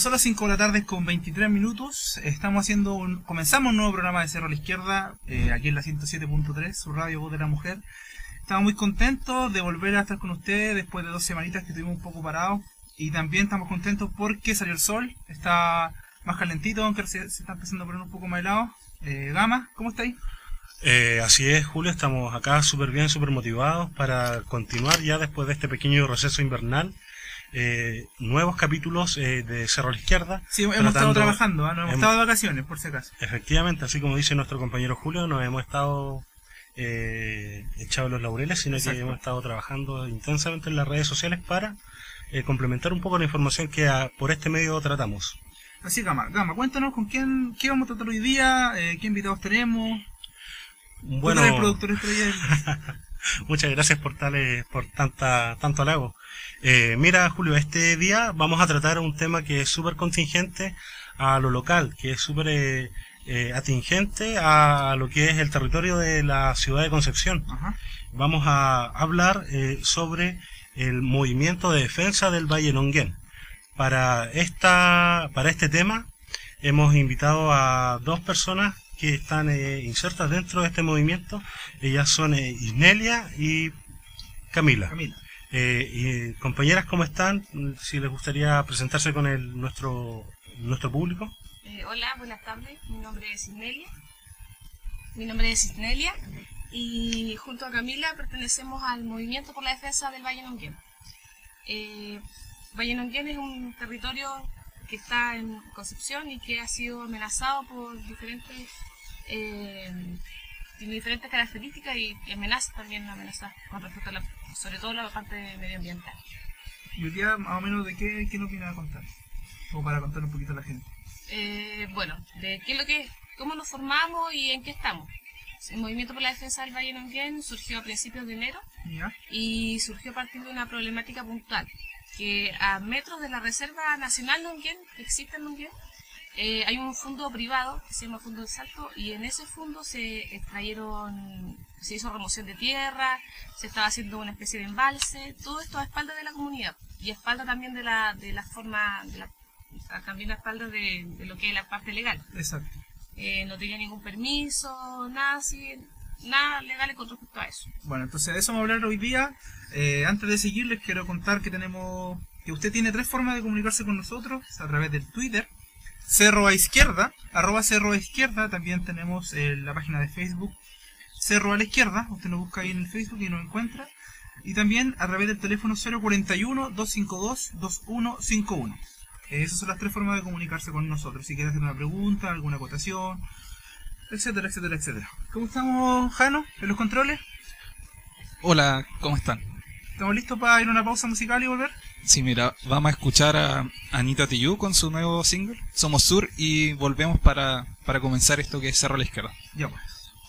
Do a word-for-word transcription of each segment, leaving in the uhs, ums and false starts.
son las cinco de la tarde con veintitrés minutos. Estamos haciendo un, comenzamos un nuevo programa de Cerro a la Izquierda, eh, aquí en la ciento siete punto tres, su radio Voz de la Mujer. Estamos muy contentos de volver a estar con ustedes después de dos semanitas que estuvimos un poco parados. Y también estamos contentos porque salió el sol, está más calentito, aunque se, se está empezando a poner un poco más helado. Eh, Gama, ¿cómo estáis? Eh, así es, Julio, estamos acá súper bien, súper motivados para continuar ya después de este pequeño receso invernal. Eh, nuevos capítulos eh, de Cerro a la Izquierda. Sí, hemos tratando, estado trabajando, ¿eh? No hemos, hemos estado de vacaciones, por si acaso. Efectivamente, así como dice nuestro compañero Julio, no hemos estado eh, echados los laureles, sino Exacto. que hemos estado trabajando intensamente en las redes sociales para eh, complementar un poco la información que a, por este medio tratamos. Así, Gama, Gama, cuéntanos con quién, qué vamos a tratar hoy día, eh, qué invitados tenemos. Bueno, el productor estrella. Muchas gracias por tales, por tanta, tanto halago. Eh, mira, Julio, este día vamos a tratar un tema que es súper contingente a lo local, que es súper eh, eh, atingente a lo que es el territorio de la ciudad de Concepción. Ajá. Vamos a hablar eh, sobre el movimiento de defensa del Valle Longuén. Para esta, para este tema hemos invitado a dos personas que están eh, insertas dentro de este movimiento. Ellas son eh, Isnelia y Camila. Camila. Eh, y, compañeras, ¿cómo están? Si les gustaría presentarse con el, nuestro, nuestro público. Eh, hola, buenas tardes. Mi nombre es Isnelia. Mi nombre es Isnelia y junto a Camila pertenecemos al Movimiento por la Defensa del Valle Longuén. Eh, Valle Longuén es un territorio que está en Concepción y que ha sido amenazado por diferentes eh, tiene diferentes características y, y amenazas también amenazas con respecto a la, sobre todo la parte medioambiental. ¿Y hoy día más o menos de qué, qué nos viene a contar? O para contar un poquito a la gente. Eh, bueno, de qué es lo que, cómo nos formamos y en qué estamos. El Movimiento por la Defensa del Valle Longuén surgió a principios de enero. ¿Ya? Y surgió a partir de una problemática puntual, que a metros de la Reserva Nacional Longuén, que existe en Longuén, eh, hay un fondo privado que se llama Fondo del Salto, y en ese fondo se extrayeron, se hizo remoción de tierra, se estaba haciendo una especie de embalse, todo esto a espaldas de la comunidad y a espaldas también de la de la forma, de la, también a espaldas de, de lo que es la parte legal. Exacto. Eh, no tenía ningún permiso, nada así, nada legal con respecto a eso. Bueno, entonces de eso vamos a hablar hoy día. Eh, antes de seguir les quiero contar que tenemos, que usted tiene tres formas de comunicarse con nosotros: a través del Twitter, Cerro a Izquierda, arroba Cerro a Izquierda. También tenemos eh, la página de Facebook, Cerro a la Izquierda. Usted nos busca ahí en el Facebook y nos encuentra. Y también a través del teléfono cero cuarenta y uno, doscientos cincuenta y dos, veintiuno cincuenta y uno. Eh, esas son las tres formas de comunicarse con nosotros. Si quiere hacer una pregunta, alguna acotación, etcétera, etcétera, etcétera. ¿Cómo estamos, Jano, en los controles? Hola, ¿cómo están? ¿Estamos listos para ir a una pausa musical y volver? Sí, mira, vamos a escuchar a Anita Tijoux con su nuevo single, Somos Sur, y volvemos para, para comenzar esto que es Cerro a la Izquierda. Ya pues.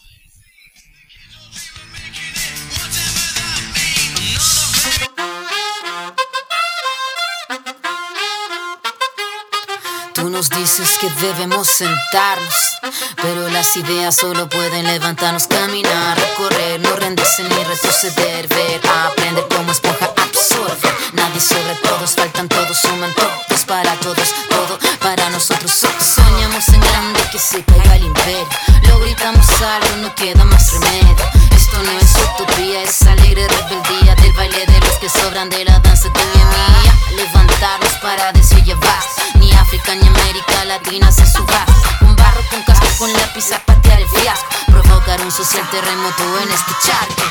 Tú nos dices que debemos sentarnos, pero las ideas solo pueden levantarnos, caminar, recorrer, no rendirse ni retroceder, ver, aprender como esponja, absorber. Nadie sobre todos, faltan todos, suman todos para todos, todo para nosotros. Soñamos en grande que se caiga el imperio, lo gritamos algo, no queda más remedio. Esto no es utopía, es alegre rebeldía del baile de los que sobran de la danza tuya y mía. Levantarnos para llevar, ni África ni América Latina se suba. Con barro, con casco, con lápiz a patear el fiasco, provocar un social terremoto en este charco.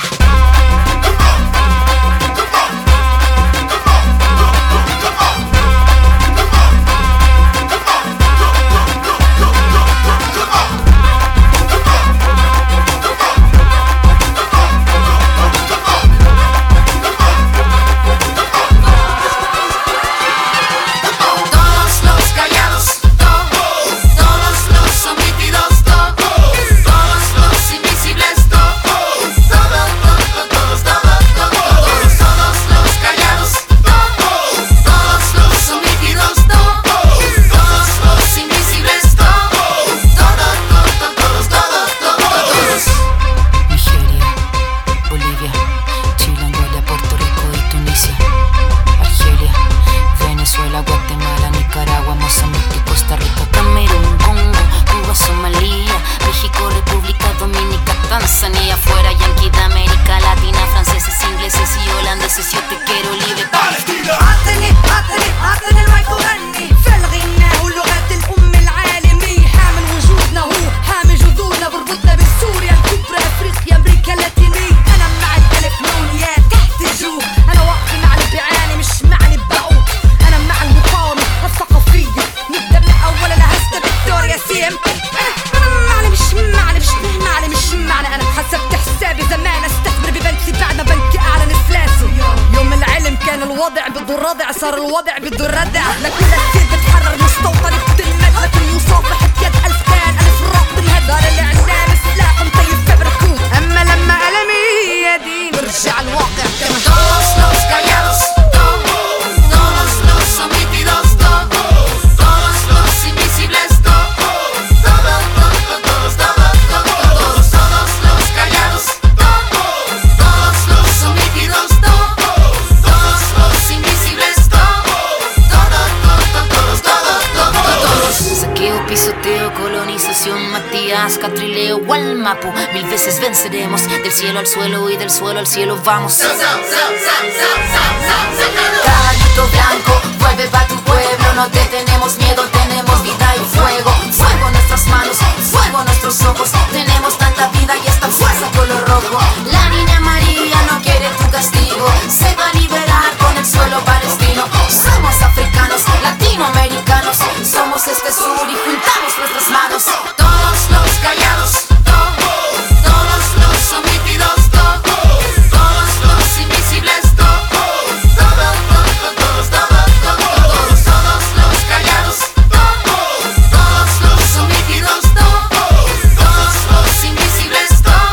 Todos, todos, todos, Concepción, Matías, Catrileo, Gualmapu. Mil veces venceremos, del cielo al suelo y del suelo al cielo vamos. Caballito blanco, vuelve pa' tu pueblo. No te tenemos miedo, tenemos vida y fuego. Fuego en nuestras manos, fuego en nuestros ojos. Tenemos tanta vida y esta fuerza color rojo. La niña María no quiere tu castigo, se va a liberar con el suelo palestino. Somos africanos, latinoamericanos, somos este sur y juntamos nuestras manos. Todos los callados, todos, todos los omitidos, todos, todos los invisibles, todos, todos, todos, todos, todos, todos, todos los callados, todos, todos los omitidos, todos, todos los invisibles, todos.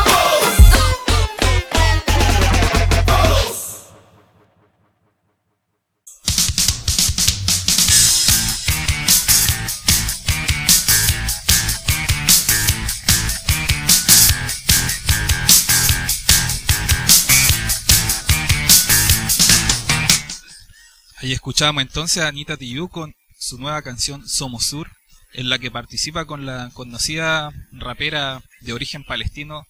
Ahí escuchamos entonces a Anita Tijoux con su nueva canción Somos Sur, en la que participa con la conocida rapera de origen palestino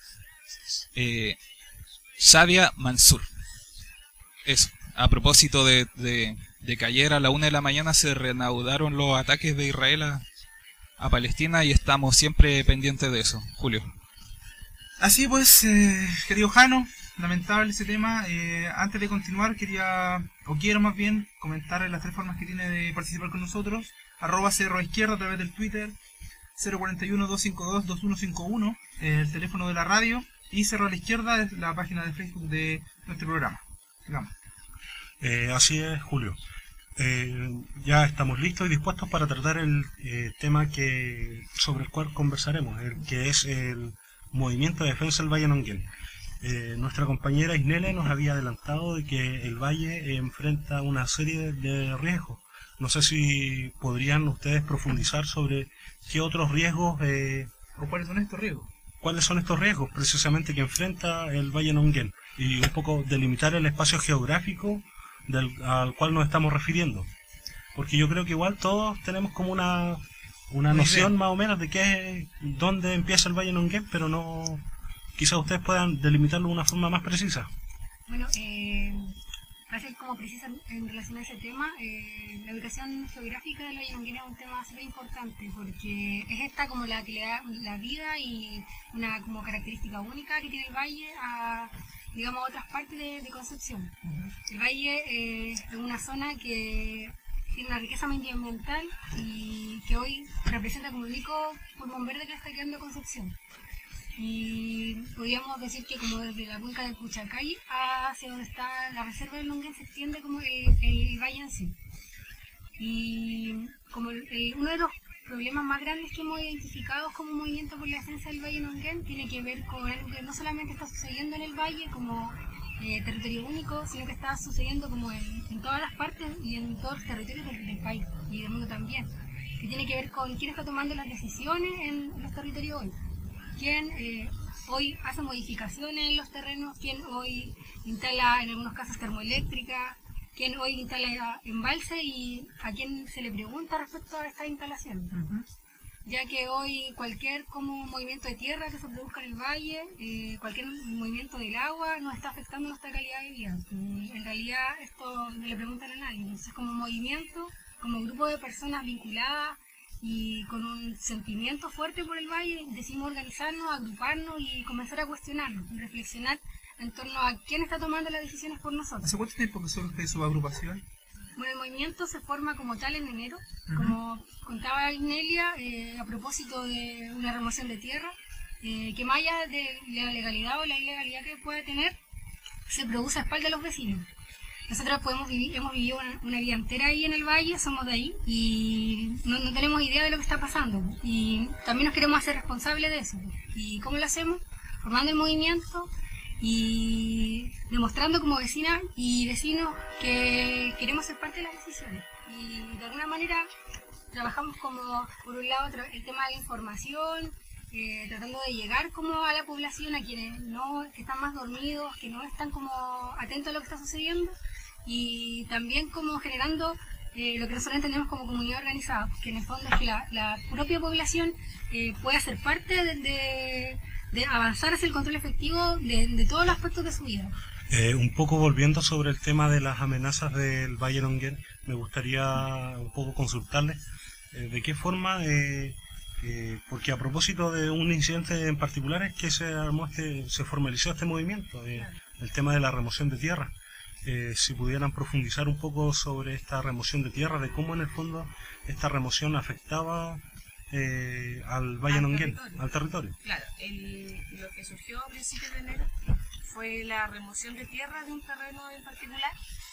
eh, Shadia Mansour. Eso, a propósito de, de, de que ayer a la una de la mañana se reanudaron los ataques de Israel a, a Palestina y estamos siempre pendientes de eso. Julio. Así pues, eh, querido Jano, lamentable ese tema. Eh, antes de continuar, quería, o quiero más bien, comentar las tres formas que tiene de participar con nosotros. Arroba Cerro a Izquierda a través del Twitter, cero cuatro uno, dos cinco dos, dos uno cinco uno, eh, el teléfono de la radio, y Cerro a la Izquierda es la página de Facebook de nuestro programa. Digamos. Eh, así es, Julio. Eh, ya estamos listos y dispuestos para tratar el eh, tema que sobre el cual conversaremos, el que es el Movimiento de Defensa del Valle Nonguén. Eh, nuestra compañera Isnele nos había adelantado de que el Valle enfrenta una serie de riesgos. No sé si podrían ustedes profundizar sobre qué otros riesgos... Eh, ¿O cuáles son estos riesgos? ¿Cuáles son estos riesgos precisamente que enfrenta el Valle Nonguén? Y un poco delimitar el espacio geográfico del, al cual nos estamos refiriendo. Porque yo creo que igual todos tenemos como una... una noción más o menos de qué, dónde empieza el Valle Nonguén, pero no, quizás ustedes puedan delimitarlo de una forma más precisa. Bueno, eh, para ser como precisa en relación a ese tema, eh, la ubicación geográfica del Valle Nonguén es un tema súper importante, porque es esta como la que le da la vida y una como característica única que tiene el valle a, digamos, a otras partes de, de Concepción. Uh-huh. El valle eh, es una zona que tiene una riqueza medioambiental y que hoy representa como el único pulmón verde que está quedando Concepción. Y podríamos decir que como desde la cuenca del Puchacay hacia donde está la reserva del Nonguén se extiende como el, el valle en sí. Y como el, el, uno de los problemas más grandes que hemos identificado como movimiento por la defensa del Valle Nonguén tiene que ver con algo que no solamente está sucediendo en el valle como Eh, territorio único, sino que está sucediendo como en, en todas las partes y en todos los territorios del, del país y del mundo también, que tiene que ver con quién está tomando las decisiones en, en los territorios hoy, quién eh, hoy hace modificaciones en los terrenos, quién hoy instala en algunos casos termoeléctrica, quién hoy instala embalse y a quién se le pregunta respecto a esta instalación. Uh-huh. Ya que hoy cualquier como movimiento de tierra que se produzca en el valle, eh, cualquier movimiento del agua nos está afectando nuestra calidad de vida. Y en realidad esto no le preguntan a nadie. Entonces como movimiento, como grupo de personas vinculadas y con un sentimiento fuerte por el valle, decidimos organizarnos, agruparnos y comenzar a cuestionarnos, y reflexionar en torno a quién está tomando las decisiones por nosotros. ¿Hace cuánto tiempo que surge su agrupación? Bueno, el movimiento se forma como tal en enero, uh-huh. Como contaba Ignelia, eh, a propósito de una remoción de tierra, eh, que más allá de la legalidad o la ilegalidad que puede tener, se produce a espaldas de los vecinos. Nosotros podemos vivir, hemos vivido una, una vida entera ahí en el valle, somos de ahí, y no, no tenemos idea de lo que está pasando. Y también nos queremos hacer responsables de eso. ¿Y cómo lo hacemos? Formando el movimiento y demostrando como vecinas y vecinos que queremos ser parte de las decisiones. Y de alguna manera trabajamos como, por un lado, el tema de la información, eh, tratando de llegar como a la población, a quienes no, que están más dormidos, que no están como atentos a lo que está sucediendo, y también como generando eh, lo que nosotros entendemos como comunidad organizada, que en el fondo es que la, la propia población eh, puede ser parte de, de, de avanzar hacia el control efectivo de, de todos los aspectos de su vida. Eh, un poco volviendo sobre el tema de las amenazas del Valle Longuén, me gustaría un poco consultarles eh, de qué forma, eh, eh, porque a propósito de un incidente en particular es que se armó este, se formalizó este movimiento, eh, el tema de la remoción de tierra. Eh, si pudieran profundizar un poco sobre esta remoción de tierra, de cómo en el fondo esta remoción afectaba eh, al Valle Longuén, al territorio. Claro, el, lo que surgió a principios de enero fue la remoción de tierra de un terreno en particular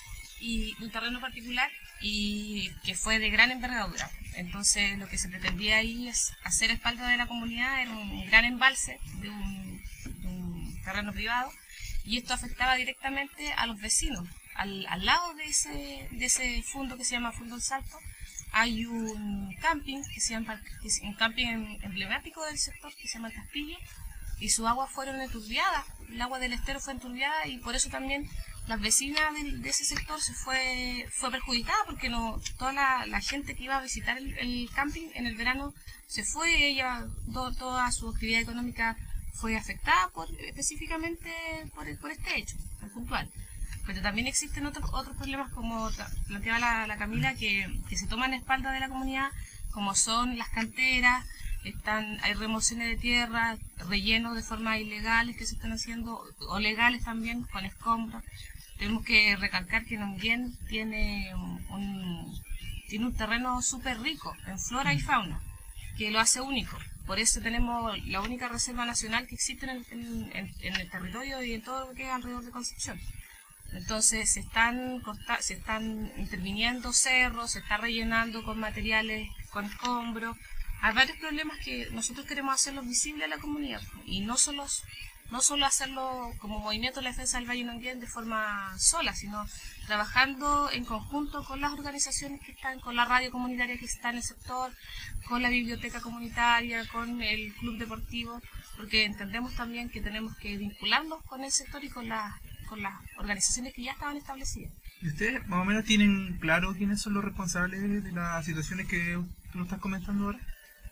y un terreno particular y que fue de gran envergadura. Entonces lo que se pretendía ahí es hacer espalda de la comunidad, era un gran embalse de un, de un terreno privado, y esto afectaba directamente a los vecinos. Al, al lado de ese, de ese fondo que se llama Fondo El Salto hay un camping, que se llama, que es un camping emblemático del sector que se llama El Castillo, y sus aguas fueron enturbiadas, el agua del estero fue enturbiada, y por eso también las vecinas de, de ese sector se fue fue perjudicada, porque no toda la, la gente que iba a visitar el, el camping en el verano se fue, ella to, toda su actividad económica fue afectada por, específicamente por, por este hecho, en puntual. Pero también existen otros otros problemas, como planteaba la, la Camila, que, que se toman a espalda de la comunidad, como son las canteras. Están, hay remociones de tierra, rellenos de forma ilegales que se están haciendo, o legales también, con escombros. Tenemos que recalcar que Longuén tiene un, tiene un terreno súper rico en flora y fauna, que lo hace único. Por eso tenemos la única reserva nacional que existe en el, en, en, en el territorio y en todo lo que es alrededor de Concepción. Entonces se están, se están interviniendo cerros, se está rellenando con materiales, con escombros. Hay varios problemas que nosotros queremos hacerlos visibles a la comunidad, y no solo, no solo hacerlo como movimiento de la defensa del Valle Longuén de forma sola, sino trabajando en conjunto con las organizaciones que están, con la radio comunitaria que está en el sector, con la biblioteca comunitaria, con el club deportivo, porque entendemos también que tenemos que vincularnos con el sector y con, la, con las organizaciones que ya estaban establecidas. ¿Y ustedes más o menos tienen claro quiénes son los responsables de las situaciones que tú nos estás comentando ahora?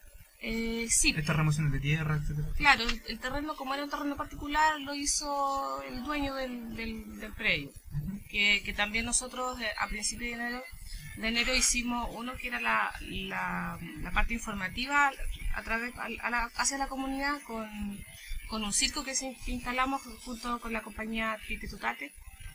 Eh, sí. Estas remociones de tierra, etcétera. Claro, el, el terreno, como era un terreno particular, lo hizo el dueño del, del, del predio. Uh-huh. que, que también nosotros eh, a principios de enero, de enero hicimos uno que era la, la, la parte informativa a través, a, a la, hacia la comunidad con, con un circo que, se, que instalamos junto con la compañía Titutate,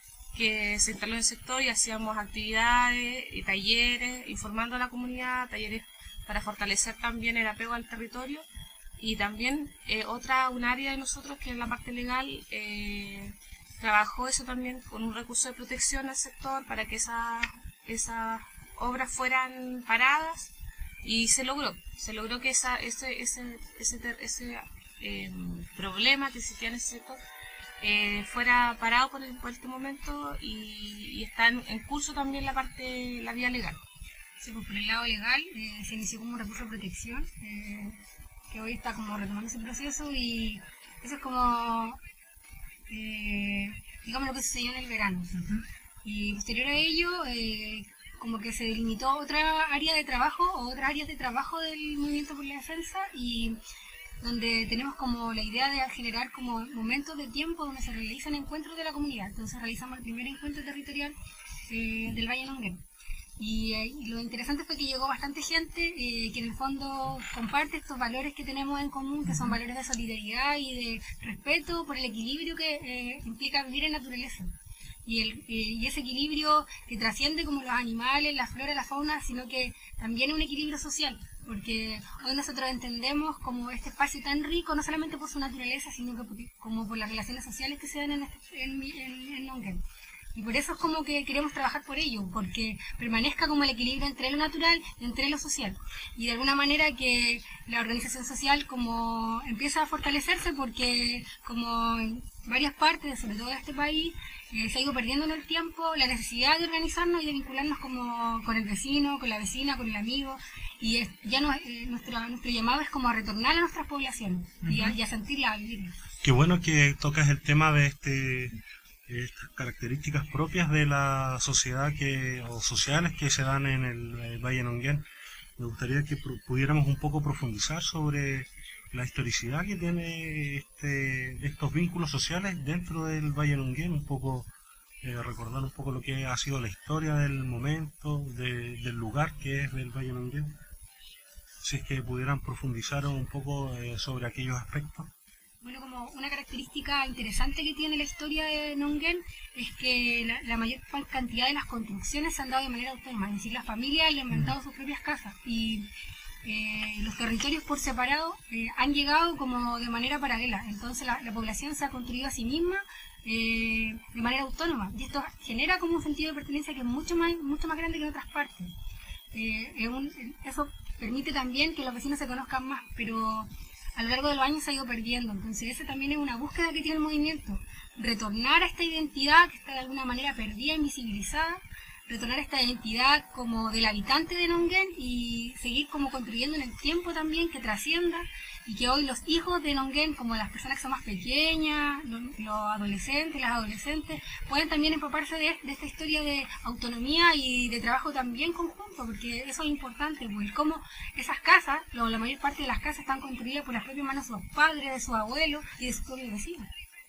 que se instaló en el sector, y hacíamos actividades y talleres informando a la comunidad, talleres para fortalecer también el apego al territorio, y también eh, otra, un área de nosotros que es la parte legal, eh, trabajó eso también con un recurso de protección al sector para que esas esas obras fueran paradas, y se logró, se logró que esa, ese, ese, ese, ese eh, problema que existía en ese sector eh, fuera parado por, el, por este momento, y, y está en, en curso también la parte, la vía legal. Sí, pues por el lado legal eh, se inició como un recurso de protección, eh, que hoy está como retomando ese proceso, y eso es como, eh, digamos, lo que sucedió en el verano. Uh-huh. Y posterior a ello, eh, como que se delimitó otra área de trabajo, o otras áreas de trabajo del Movimiento por la Defensa, y donde tenemos como la idea de generar como momentos de tiempo donde se realizan encuentros de la comunidad. Entonces realizamos el primer encuentro territorial eh, del Valle Longuén. Y, eh, y lo interesante fue que llegó bastante gente eh, que en el fondo comparte estos valores que tenemos en común, que son valores de solidaridad y de respeto por el equilibrio que eh, implica vivir en naturaleza. Y, el, eh, y ese equilibrio que trasciende como los animales, la flora, la fauna, sino que también es un equilibrio social. Porque hoy nosotros entendemos como este espacio tan rico, no solamente por su naturaleza, sino que por, como por las relaciones sociales que se dan en, este, en, en, en Longuén. Y por eso es como que queremos trabajar por ello, porque permanezca como el equilibrio entre lo natural y entre lo social. Y de alguna manera que la organización social como empieza a fortalecerse, porque como en varias partes, sobre todo de este país, eh, se ha ido perdiendo en el tiempo la necesidad de organizarnos y de vincularnos como con el vecino, con la vecina, con el amigo. Y es, ya no, eh, nuestro, nuestro llamado es como a retornar a nuestras poblaciones. Uh-huh. y, a, y a sentirla, a vivirla. Qué bueno que tocas el tema de este estas características propias de la sociedad que o sociales que se dan en el, el Valle Nonguén. Me gustaría que pudiéramos un poco profundizar sobre la historicidad que tiene este, estos vínculos sociales dentro del Valle Nonguén, un poco eh, recordar un poco lo que ha sido la historia del momento, de, del lugar que es del Valle Nonguén. Si es que pudieran profundizar un poco eh, sobre aquellos aspectos. Bueno, como una característica interesante que tiene la historia de Nonguén es que la, la mayor cantidad de las construcciones se han dado de manera autónoma, es decir, las familias han inventado sus propias casas y eh, los territorios por separado eh, han llegado como de manera paralela, entonces la, la población se ha construido a sí misma eh, de manera autónoma y esto genera como un sentido de pertenencia que es mucho más, mucho más grande que en otras partes. Eh, es un, eso permite también que los vecinos se conozcan más, pero a lo largo de los años se ha ido perdiendo, entonces esa también es una búsqueda que tiene el movimiento, retornar a esta identidad que está de alguna manera perdida, invisibilizada, retornar a esta identidad como del habitante de Nonguén y seguir como construyendo en el tiempo también que trascienda y que hoy los hijos de Nonguén, como las personas que son más pequeñas, los, los adolescentes, las adolescentes, pueden también empaparse de, de esta historia de autonomía y de trabajo también conjunto, porque eso es importante, pues cómo esas casas, lo, la mayor parte de las casas están construidas por las propias manos de sus padres, de sus abuelos y de sus propios vecinos.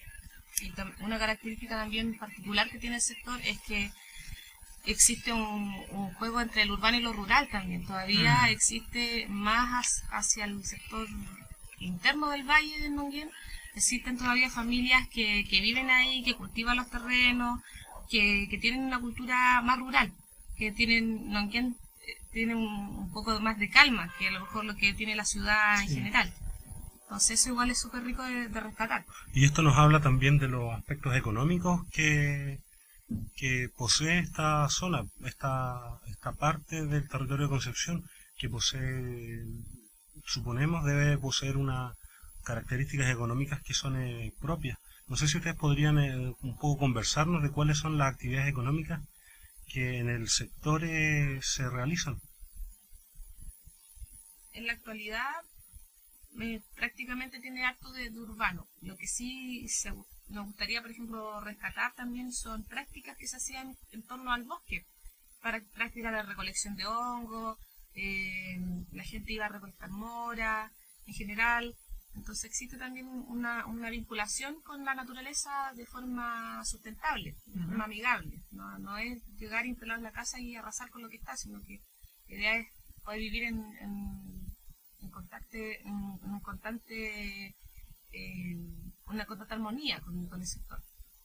Y una característica también particular que tiene el sector es que existe un, un juego entre el urbano y lo rural también. Todavía mm. existe más hacia el sector interno del valle de Nonguén. Existen todavía familias que, que viven ahí, que cultivan los terrenos, que, que tienen una cultura más rural, que tienen Nonguén tiene un, un poco más de calma que a lo mejor lo que tiene la ciudad sí. en general. Entonces eso igual es súper rico de, de rescatar. Y esto nos habla también de los aspectos económicos que, que posee esta zona, esta, esta parte del territorio de Concepción, que posee, suponemos, debe poseer unas características económicas que son eh, propias. No sé si ustedes podrían eh, un poco conversarnos de cuáles son las actividades económicas que en el sector eh, se realizan. En la actualidad eh, prácticamente tiene harto de, de urbano. Lo que sí se, nos gustaría, por ejemplo, rescatar también son prácticas que se hacían en torno al bosque, para prácticas de recolección de hongos, eh, la gente iba a recolectar mora, en general. Entonces existe también una, una vinculación con la naturaleza de forma sustentable, de forma amigable. No, no es llegar a instalar la casa y arrasar con lo que está, sino que la idea es poder vivir en, en, en, contacto, en, en un constante, eh, una constante armonía con, con el sector.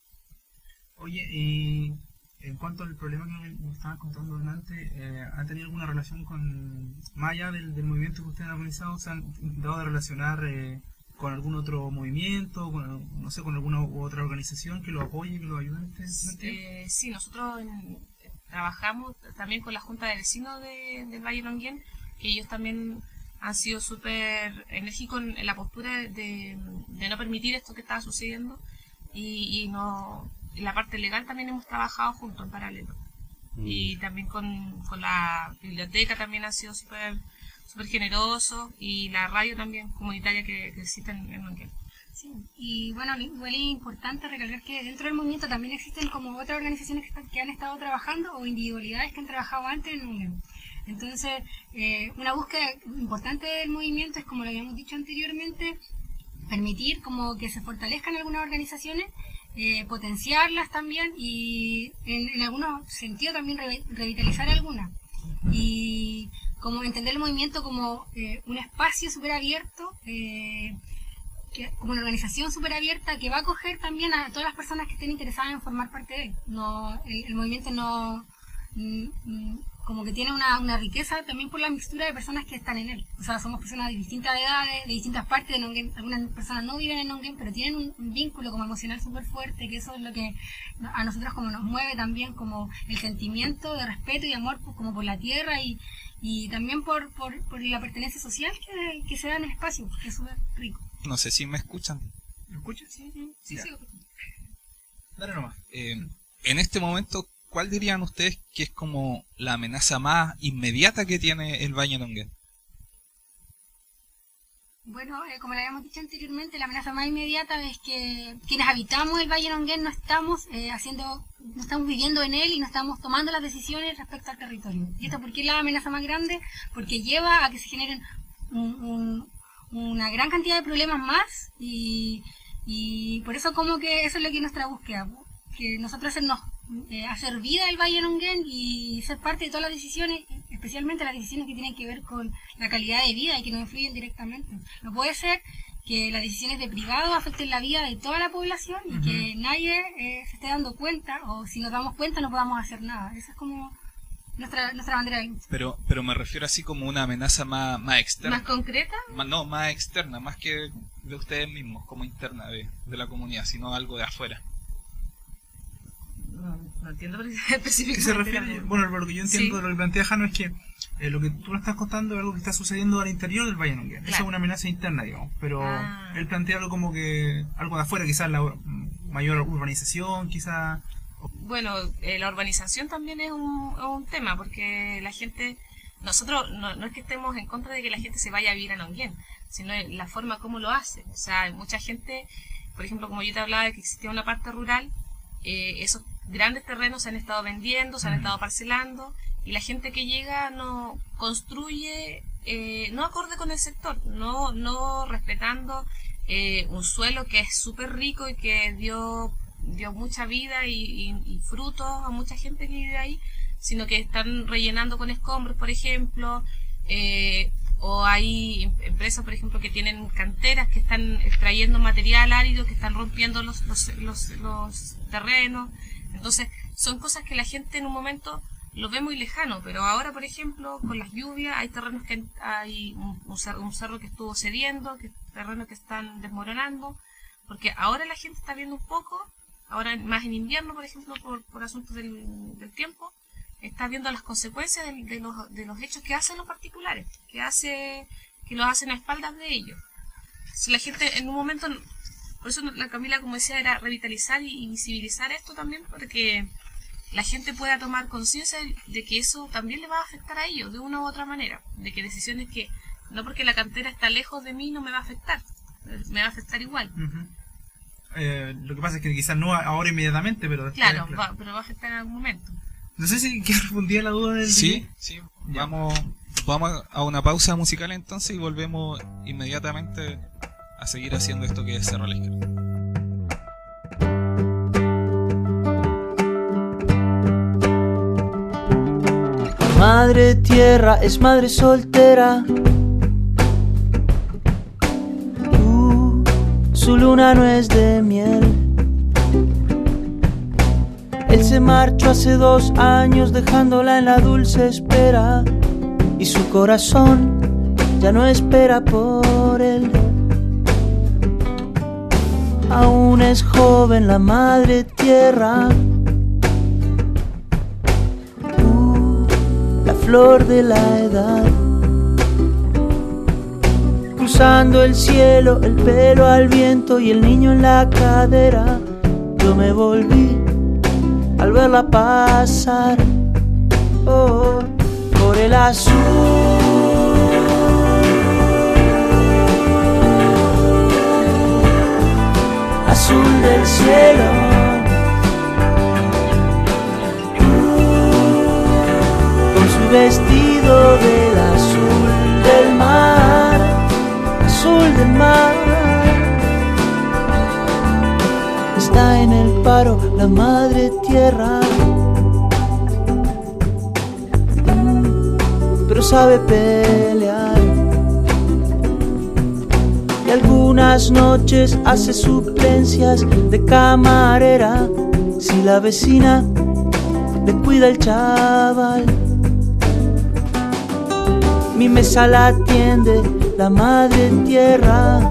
Oye, y en cuanto al problema que me estaban contando delante, eh, ¿han tenido alguna relación con, más allá del, del movimiento que ustedes han organizado, se han intentado de relacionar eh, con algún otro movimiento, con, no sé, con alguna u otra organización que lo apoye, que lo ayude en este eh, Sí, nosotros en, trabajamos también con la Junta de Vecinos de, del Valle Nonguén, que ellos también han sido súper enérgicos en, en la postura de, de no permitir esto que estaba sucediendo y, y no... En la parte legal también hemos trabajado juntos en paralelo. Mm. Y también con, con la biblioteca también ha sido súper súper generoso y la radio también comunitaria que, que existe en, en Nonguén. Sí, y bueno, igual es importante recalcar que dentro del movimiento también existen como otras organizaciones que, están, que han estado trabajando o individualidades que han trabajado antes en Nonguén. Entonces, eh, una búsqueda importante del movimiento es, como lo habíamos dicho anteriormente, permitir como que se fortalezcan algunas organizaciones, Eh, potenciarlas también y en, en algunos sentidos también re, revitalizar algunas y como entender el movimiento como eh, un espacio súper abierto, eh, que, como una organización súper abierta que va a acoger también a todas las personas que estén interesadas en formar parte de él. No, el, el movimiento no mm, mm, como que tiene una, una riqueza también por la mixtura de personas que están en él. O sea, somos personas de distintas edades, de distintas partes de Nonguén. Algunas personas no viven en Nonguén, pero tienen un, un vínculo como emocional súper fuerte, que eso es lo que a nosotros como nos mueve también, como el sentimiento de respeto y amor pues, como por la tierra y, y también por, por, por la pertenencia social que, que se da en el espacio, que es súper rico. No sé si me escuchan. ¿Me escuchan? Sí, sí. Sí, sí. Dale nomás. Eh, en este momento, ¿cuál dirían ustedes que es como la amenaza más inmediata que tiene el Valle Nonguén? Bueno, eh, como le habíamos dicho anteriormente, la amenaza más inmediata es que quienes habitamos el Valle Longuén no estamos eh, haciendo, no estamos viviendo en él y no estamos tomando las decisiones respecto al territorio. ¿Y esto por qué es la amenaza más grande? Porque lleva a que se generen un, un, una gran cantidad de problemas más y, y por eso como que eso es lo que es nuestra búsqueda, que nosotros hacernos, eh, hacer vida el Valle Longuén y ser parte de todas las decisiones, especialmente las decisiones que tienen que ver con la calidad de vida y que nos influyen directamente. No puede ser que las decisiones de privado afecten la vida de toda la población y uh-huh. que nadie eh, se esté dando cuenta, o si nos damos cuenta no podamos hacer nada. Esa es como nuestra nuestra bandera de lucha. Pero, pero me refiero así como una amenaza más, más externa. ¿Más concreta? Más, no, más externa, más que de ustedes mismos, como interna de, de la comunidad, sino algo de afuera. No, no entiendo específicamente. ¿Qué se refiere? Bueno, lo que yo entiendo sí. de lo que plantea Jano es que eh, lo que tú nos estás contando es algo que está sucediendo al interior del Valle Longuén. Claro. Esa es una amenaza interna, digamos. Pero ah. él plantea algo como que algo de afuera, quizás la mayor urbanización, quizás. Bueno, eh, la urbanización también es un, es un tema, porque la gente, nosotros no, no es que estemos en contra de que la gente se vaya a vivir a Longuén, sino la forma como lo hace. O sea, mucha gente, por ejemplo, como yo te hablaba de que existía una parte rural, eh, esos grandes terrenos se han estado vendiendo, se han estado parcelando, y la gente que llega no construye, eh, no acorde con el sector, no, no respetando eh, un suelo que es súper rico y que dio, dio mucha vida y, y, y frutos a mucha gente que vive ahí, sino que están rellenando con escombros, por ejemplo, eh, o hay empresas, por ejemplo, que tienen canteras que están extrayendo material árido, que están rompiendo los, los, los, los terrenos. Entonces, son cosas que la gente en un momento lo ve muy lejano, pero ahora, por ejemplo, con las lluvias, hay terrenos que hay un, un, cerro, un cerro que estuvo cediendo, que terrenos que están desmoronando, porque ahora la gente está viendo un poco, ahora más en invierno, por ejemplo, por, por asuntos del, del tiempo, está viendo las consecuencias de, de, los, de los hechos que hacen los particulares, que hace que los hacen a espaldas de ellos. Si la gente en un momento, por eso la Camila, como decía, era revitalizar y, y visibilizar esto también, porque la gente pueda tomar conciencia de, de que eso también le va a afectar a ellos de una u otra manera, de que decisiones que, no porque la cantera está lejos de mí no me va a afectar, me va a afectar igual. Uh-huh. eh, lo que pasa es que quizás no ahora inmediatamente, pero después, claro, va, pero va a afectar en algún momento. No sé si respondía la duda del Sí, D J. sí. Vamos, vamos a una pausa musical entonces y volvemos inmediatamente a seguir haciendo esto que es Cerro a la Izquierda. Madre tierra es madre soltera. Uh, su luna no es de miel. Él se marchó hace dos años dejándola en la dulce espera, y su corazón ya no espera por él. Aún es joven la madre tierra, uh, la flor de la edad. Cruzando el cielo, el pelo al viento y el niño en la cadera, yo me volví al verla pasar, oh, por el azul, azul del cielo, con su vestido del azul del mar, azul del mar. Está en el paro la madre tierra, pero sabe pelear, y algunas noches hace suplencias de camarera si la vecina le cuida el chaval. Mi mesa la atiende la madre tierra,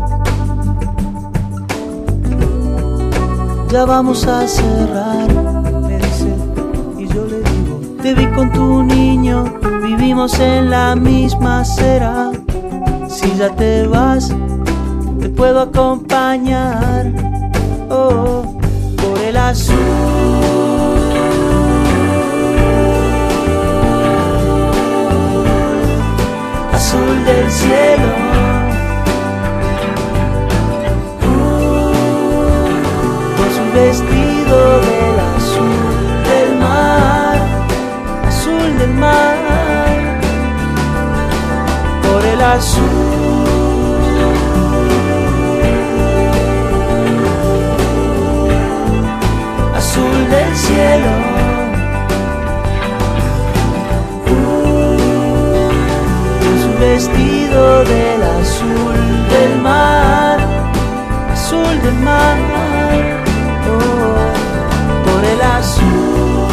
ya vamos a cerrar, me dice, y yo le digo, te vi con tu niño, vivimos en la misma acera, si ya te vas, te puedo acompañar, oh, por el azul, azul del cielo, vestido del azul del mar, azul del mar, por el azul, azul del cielo. Vestido del azul del mar, azul del mar, oh, por el azul,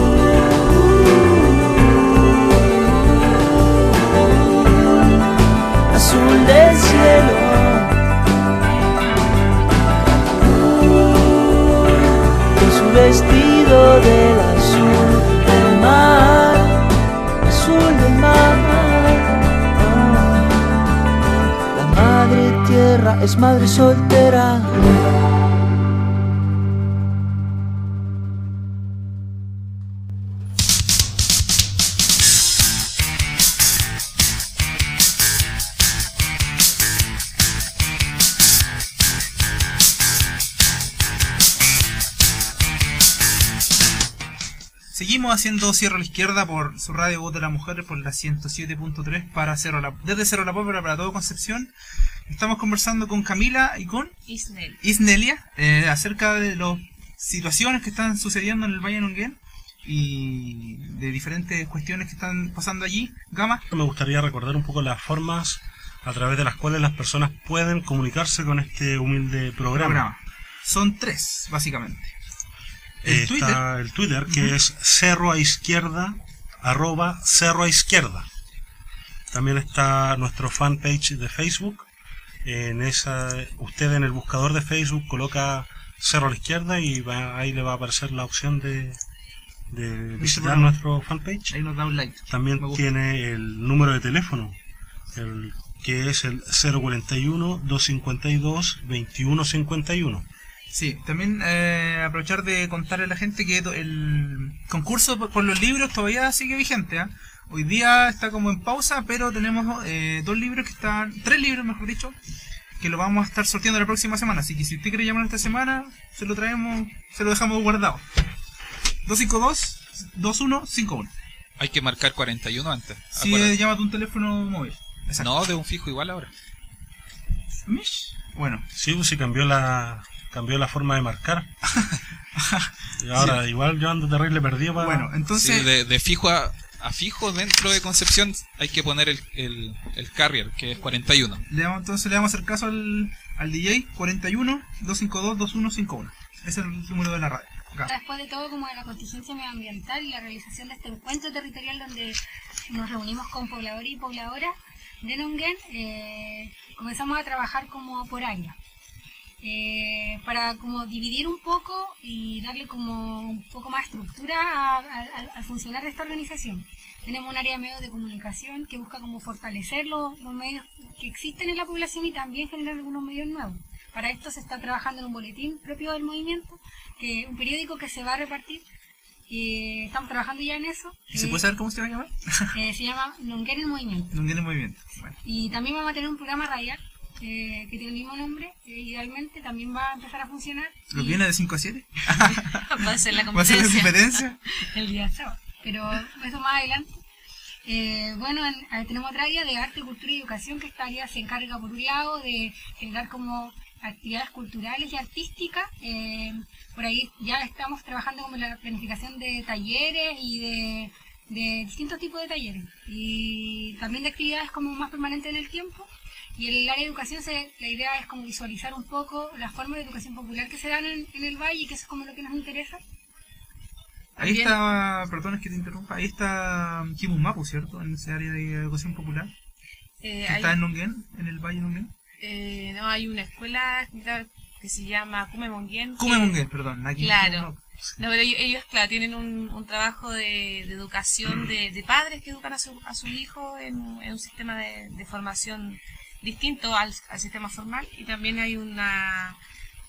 azul del cielo, con su vestido del azul del mar, azul del mar. Madre tierra es madre soltera. Seguimos haciendo Cierro a la Izquierda por su radio Voz de las Mujeres por la ciento siete punto tres para Cerro la, desde Cerro La Pólvora para todo Concepción. Estamos conversando con Camila y con Isnel. Isnelia eh, acerca de las situaciones que están sucediendo en el Valle de Nonguén y de diferentes cuestiones que están pasando allí. Gama. Me gustaría recordar un poco las formas a través de las cuales las personas pueden comunicarse con este humilde programa. programa. Son tres, básicamente. El Está Twitter. el Twitter, que uh-huh. es cerro a izquierda, arroba cerro a izquierda. También está nuestro fanpage de Facebook. En esa, usted en el buscador de Facebook coloca Cerro a la Izquierda y va, ahí le va a aparecer la opción de, de visitar nuestro fanpage. Ahí nos da un like. También tiene el número de teléfono, el, que es el cero cuarenta y uno, doscientos cincuenta y dos, veintiuno cincuenta y uno. Sí, también eh, aprovechar de contarle a la gente que el concurso por los libros todavía sigue vigente, ¿eh? Hoy día está como en pausa, pero tenemos eh, dos libros que están, tres libros mejor dicho, que lo vamos a estar sorteando la próxima semana. Así que si usted quiere llamar esta semana, se lo traemos, se lo dejamos guardado. dos cinco dos, dos uno cinco uno. Hay que marcar cuarenta y uno antes. Si eh, llamas de un teléfono móvil. Exacto. No, de un fijo igual ahora. ¿Mish? Bueno. Sí, pues sí cambió la cambió la forma de marcar. Y ahora sí. Igual yo ando terrible perdido para... Bueno, entonces... Sí, de, de fijo a... A fijo dentro de Concepción hay que poner el, el, el carrier, que es cuarenta y uno. Le vamos, entonces le vamos a hacer caso al, al D J, cuarenta y uno, doscientos cincuenta y dos, veintiuno cincuenta y uno. Ese es el número de la radio. Acá. Después de todo, como de la contingencia medioambiental y la realización de este encuentro territorial donde nos reunimos con pobladores y pobladoras de Nonguén, eh, comenzamos a trabajar como por área. Eh, para como dividir un poco y darle como un poco más estructura al funcionar de esta organización. Tenemos un área de medios de comunicación que busca como fortalecer los, los medios que existen en la población y también generar algunos medios nuevos. Para esto se está trabajando en un boletín propio del movimiento, que un periódico que se va a repartir. Y estamos trabajando ya en eso. ¿Se eh, puede saber cómo se va a llamar? Eh, se llama Nonguén en Movimiento. Nonguén en Movimiento. Bueno. Y también vamos a tener un programa radial Eh, que tiene el mismo nombre, eh, idealmente también va a empezar a funcionar. ¿Lo viene de cinco a siete? Va a ser la competencia. ¿Va a ser la competencia? El día sábado, pero eso más adelante. Eh, bueno, en, eh, tenemos otra área de arte, cultura y educación, que esta área se encarga por un lado de generar como actividades culturales y artísticas. Eh, por ahí ya estamos trabajando como en la planificación de talleres y de, de distintos tipos de talleres. Y también de actividades como más permanentes en el tiempo. Y en el área de educación se, la idea es como visualizar un poco las formas de educación popular que se dan en, en el valle, y que eso es como lo que nos interesa. Ahí Bien. está, perdón es que te interrumpa, ahí está Kimus Mapu, ¿cierto? En esa área de educación popular. Eh, ¿Está hay, en Nonguén, en el Valle de Nonguén? Eh, no, hay una escuela que se llama Cume Monguén. Cume Monguén, perdón. Aquí claro. No, pero ellos, ellos claro, tienen un, un trabajo de, de educación de, de padres que educan a su, a sus hijos en, en un sistema de, de formación distinto al, al sistema formal, y también hay una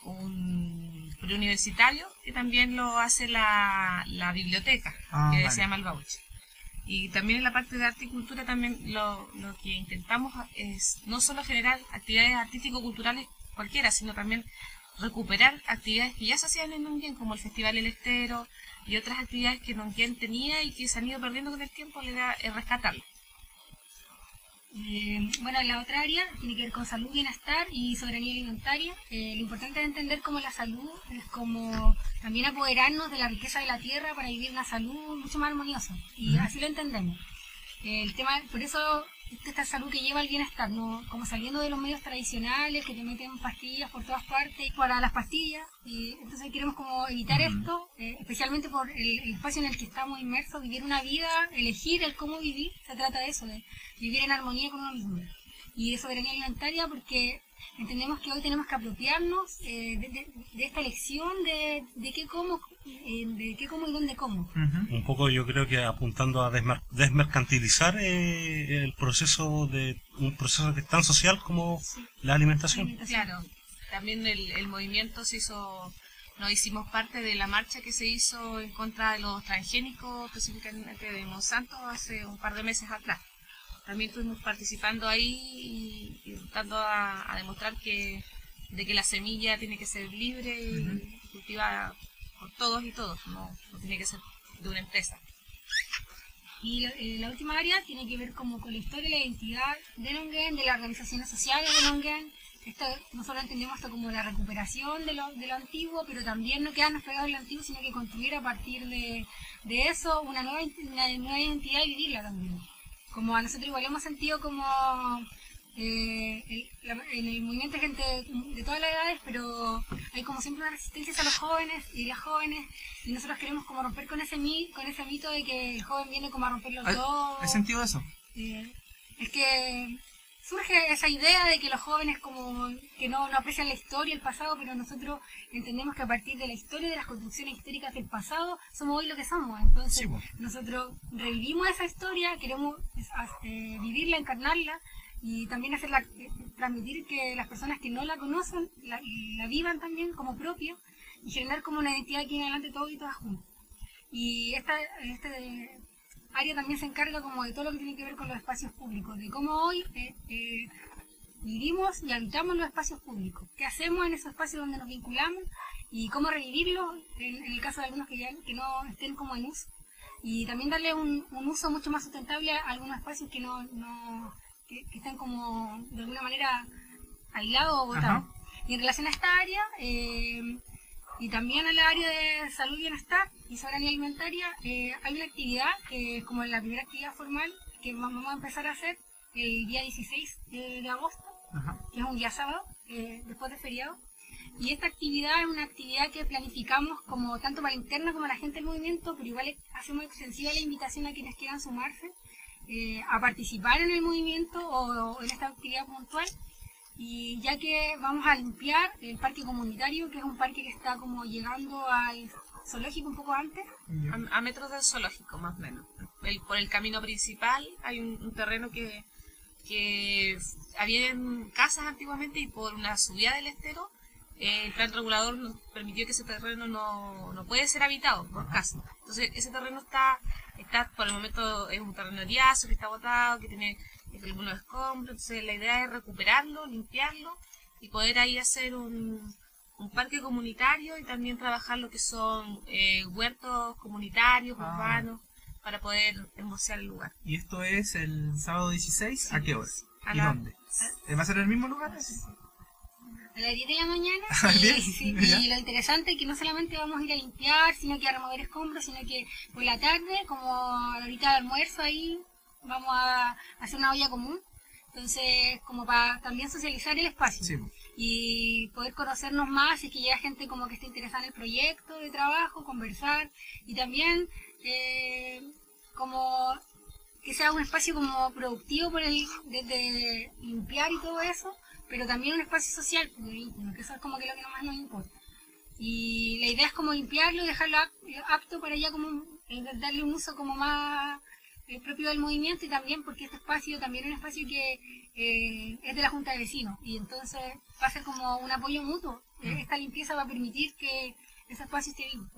un preuniversitario que también lo hace la, la biblioteca, ah, que vale. se llama el Bauche. Y también en la parte de arte y cultura también lo, lo que intentamos es no solo generar actividades artístico-culturales cualquiera, sino también recuperar actividades que ya se hacían en Longuén, como el Festival El Estero y otras actividades que Longuén tenía y que se han ido perdiendo con el tiempo, la idea es rescatarlas. Eh, bueno, la otra área tiene que ver con salud, bienestar y soberanía alimentaria. Eh, lo importante es entender cómo la salud es como también apoderarnos de la riqueza de la tierra para vivir una salud mucho más armoniosa, y uh-huh. así lo entendemos. Eh, el tema, por eso esta salud que lleva al bienestar, ¿no? Como saliendo de los medios tradicionales que te meten pastillas por todas partes para las pastillas, y entonces queremos como evitar uh-huh. esto, eh, especialmente por el, el espacio en el que estamos inmersos, vivir una vida, elegir el cómo vivir. Se trata de eso, de vivir en armonía con uno mismo, y de soberanía alimentaria, porque entendemos que hoy tenemos que apropiarnos eh, de, de, de esta elección de, de qué como, eh, de qué como y dónde como. Uh-huh. Un poco yo creo que apuntando a desmer desmercantilizar eh, el proceso de un proceso que es tan social como sí. la alimentación. Claro, también el, el movimiento se hizo, nos hicimos parte de la marcha que se hizo en contra de los transgénicos, específicamente de Monsanto, hace un par de meses atrás. También estuvimos participando ahí y, y tratando a, a demostrar que de que la semilla tiene que ser libre y uh-huh. cultivada por todos y todos, no, no tiene que ser de una empresa. Y la, eh, la última área tiene que ver como con la historia y la identidad de Longuén, de las organizaciones sociales de Longuén. Esto, nosotros entendemos esto como la recuperación de lo, de lo antiguo, pero también no quedarnos pegados en lo antiguo, sino que construir a partir de, de eso una nueva, una nueva identidad y vivirla también. Como a nosotros igual hemos sentido como eh, el, la, en el movimiento hay gente de todas las edades, pero hay como siempre una resistencia a los jóvenes y las jóvenes, y nosotros queremos como romper con ese mit, con ese mito de que el joven viene como a romperlo todo. ¿Has sentido eso? Eh, es que surge esa idea de que los jóvenes como que no, no aprecian la historia, el pasado, pero nosotros entendemos que a partir de la historia y de las construcciones históricas del pasado somos hoy lo que somos. Entonces sí, bueno. nosotros revivimos esa historia, queremos eh, vivirla, encarnarla, y también hacerla, eh, transmitir que las personas que no la conocen la, la vivan también como propia, y generar como una identidad aquí en adelante todos y todas juntos. Y esta, este área también se encarga como de todo lo que tiene que ver con los espacios públicos, de cómo hoy eh, eh, vivimos y habitamos los espacios públicos, qué hacemos en esos espacios donde nos vinculamos y cómo revivirlos en, en el caso de algunos que ya que no estén como en uso, y también darle un, un uso mucho más sustentable a algunos espacios que no, no que, que están como de alguna manera aislados o botados. Y en relación a esta área eh, y también a la área de salud, bienestar y soberanía alimentaria, eh, hay una actividad que es como la primera actividad formal que vamos a empezar a hacer el día dieciséis de agosto, Ajá. que es un día sábado, eh, después de feriado. Y esta actividad es una actividad que planificamos como tanto para interna como para la gente del movimiento, pero igual hacemos extensiva la invitación a quienes quieran sumarse eh, a participar en el movimiento o, o en esta actividad puntual. Y ya que vamos a limpiar el parque comunitario, que es un parque que está como llegando al zoológico un poco antes. A, a metros del zoológico, más o menos. El, por el camino principal hay un, un terreno que, que había en casas antiguamente, y por una subida del estero, eh, el plan regulador nos permitió que ese terreno no, no puede ser habitado por casas. Entonces ese terreno está, está por el momento es un terreno eriazo, que está botado, que tiene algunos escombros. Entonces la idea es recuperarlo, limpiarlo y poder ahí hacer un, un parque comunitario, y también trabajar lo que son eh, huertos comunitarios, ah. urbanos, para poder hermosear el lugar. ¿Y esto es el sábado dieciséis? Sí. ¿A qué hora? A ¿Y la... dónde? ¿Va a ser el mismo lugar? Sí. A las diez de la mañana. Y, sí, y lo interesante es que no solamente vamos a ir a limpiar, sino que a remover escombros, sino que por la tarde, como ahorita de almuerzo ahí, vamos a hacer una olla común. Entonces, como para también socializar el espacio. Sí. Y poder conocernos más, si es que llega gente como que esté interesada en el proyecto de trabajo, conversar. Y también eh, como que sea un espacio como productivo por el, desde limpiar y todo eso, pero también un espacio social, que eso es como que lo que más nos importa. Y la idea es como limpiarlo y dejarlo apto para ya como darle un uso como más eh, propio del movimiento, y también porque este espacio también es un espacio que eh, es de la Junta de Vecinos, y entonces va a ser como un apoyo mutuo. Mm. Esta limpieza va a permitir que ese espacio esté vivo.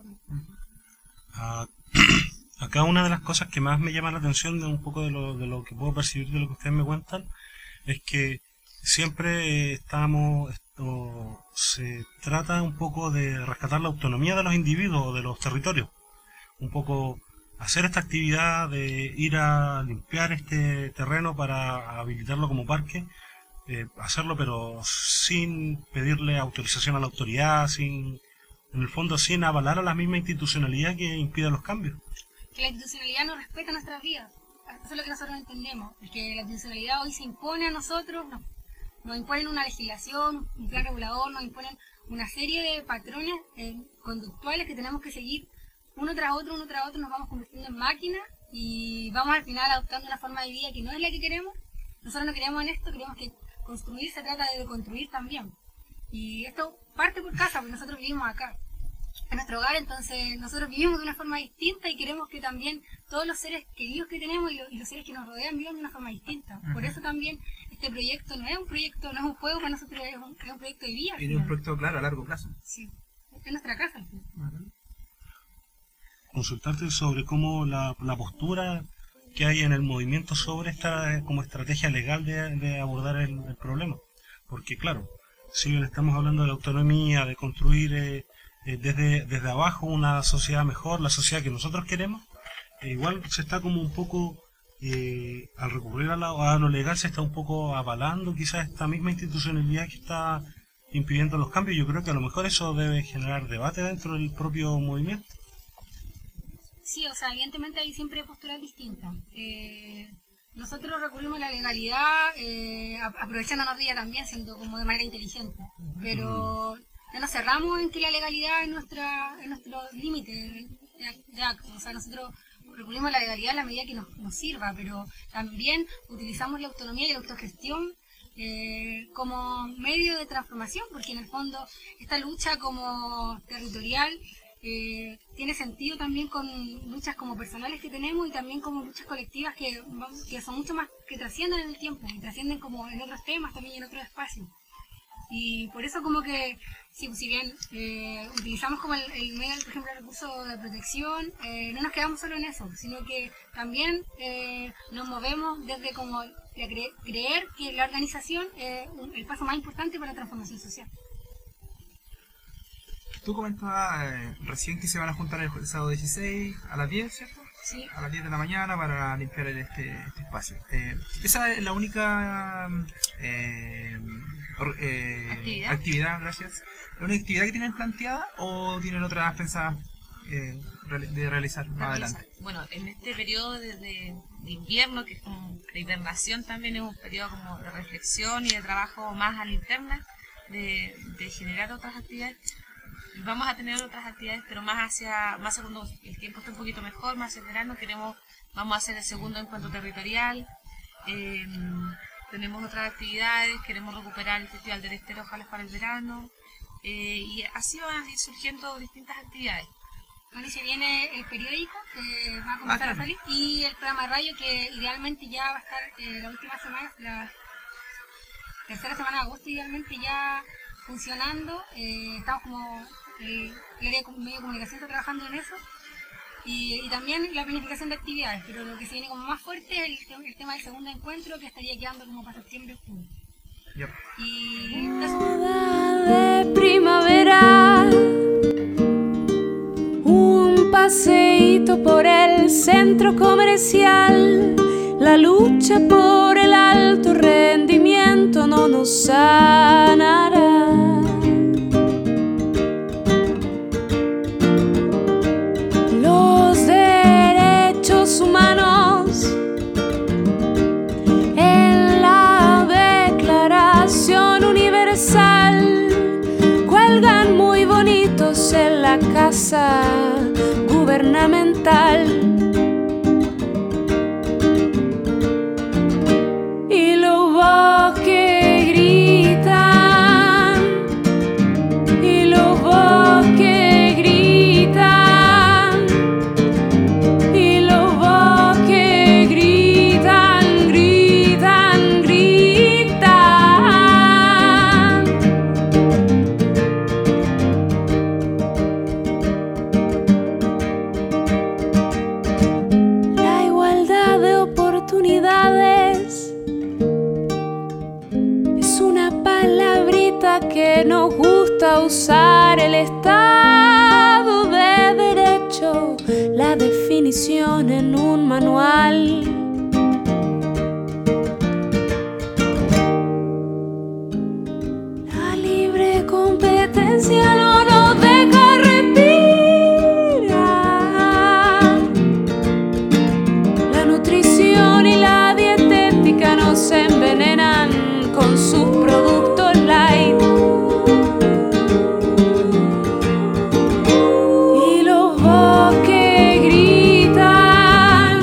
Uh, acá una de las cosas que más me llama la atención de un poco de lo, de lo que puedo percibir de lo que ustedes me cuentan es que siempre estamos o se trata un poco de rescatar la autonomía de los individuos o de los territorios. Un poco hacer esta actividad de ir a limpiar este terreno para habilitarlo como parque, eh, hacerlo pero sin pedirle autorización a la autoridad, sin, en el fondo sin avalar a la misma institucionalidad que impide los cambios. Que la institucionalidad no respeta nuestras vidas. Eso es lo que nosotros entendemos, es que la institucionalidad hoy se impone a nosotros, nos, nos imponen una legislación, un plan regulador, nos imponen una serie de patrones eh, conductuales que tenemos que seguir uno tras otro, uno tras otro, nos vamos convirtiendo en máquinas y vamos al final adoptando una forma de vida que no es la que queremos. Nosotros no queremos en esto, queremos que construir se trata de construir también. Y esto parte por casa, porque nosotros vivimos acá, en nuestro hogar, entonces nosotros vivimos de una forma distinta y queremos que también todos los seres queridos que tenemos y, lo, y los seres que nos rodean vivan de una forma distinta. Uh-huh. Por eso también este proyecto no es un proyecto, no es un juego para nosotros, es un, es un proyecto de vida. Y es un proyecto, claro, a largo plazo. Sí, es nuestra casa. Uh-huh. Consultarte sobre cómo la, la postura que hay en el movimiento sobre esta como estrategia legal de, de abordar el, el problema. Porque claro, si bien estamos hablando de la autonomía, de construir eh, eh, desde, desde abajo una sociedad mejor, la sociedad que nosotros queremos, eh, igual se está como un poco, eh, al recurrir a, la, a lo legal, se está un poco avalando quizás esta misma institucionalidad que está impidiendo los cambios. Yo creo que a lo mejor eso debe generar debate dentro del propio movimiento. Sí, o sea, evidentemente hay siempre posturas distintas. Eh, nosotros recurrimos a la legalidad, eh, aprovechándonos de ella también, siendo como de manera inteligente. Pero no nos cerramos en que la legalidad es, nuestra, es nuestro límite de, de acto. O sea, nosotros recurrimos a la legalidad en la medida que nos, nos sirva, pero también utilizamos la autonomía y la autogestión eh, como medio de transformación, porque en el fondo esta lucha como territorial Eh, tiene sentido también con luchas como personales que tenemos y también como luchas colectivas que, que son mucho más, que trascienden en el tiempo y trascienden como en otros temas también y en otros espacios. Y por eso como que, si, si bien eh, utilizamos como el, el medio, por ejemplo, el recurso de protección, eh, no nos quedamos solo en eso, sino que también eh, nos movemos desde como de cre creer que la organización es el paso más importante para la transformación social. Tú comentabas eh, recién que se van a juntar el, el sábado dieciséis a las diez, ¿cierto? Sí. A las diez de la mañana para limpiar este, este espacio. Eh, ¿Esa es la única eh, or, eh, ¿Actividad? actividad, gracias? ¿La única actividad que tienen planteada o tienen otras pensadas eh, de realizar más adelante? Bueno, en este periodo de, de, de invierno, que es como de hibernación también, es un periodo como de reflexión y de trabajo más a la interna, de, de generar otras actividades. Vamos a tener otras actividades, pero más hacia, más cuando el tiempo esté un poquito mejor, más en verano, queremos, vamos a hacer el segundo encuentro territorial, eh, tenemos otras actividades, queremos recuperar el Festival del Estero, ojalá para el verano, eh, y así van a ir surgiendo distintas actividades. Bueno, y se viene el periódico que va a comenzar ah, claro. a salir y el programa de radio que idealmente ya va a estar eh, la última semana, la tercera semana de agosto idealmente ya funcionando. Eh, estamos como el, el área de medio de comunicación está trabajando en eso y, y también la planificación de actividades, pero lo que se viene como más fuerte es el, el tema del segundo encuentro que estaría quedando como para septiembre octubre. Yep. Y eso. De primavera, un paseíto por el centro comercial, la lucha por el alto rendimiento no nos sanará. Los derechos humanos en la Declaración Universal cuelgan muy bonitos en la casa gubernamental. que nos gusta usar el Estado de Derecho, la definición en un manual. La libre competencia no nos deja respirar. La nutrición y la dietética nos envenenan con sus productos light. Y los bosques gritan,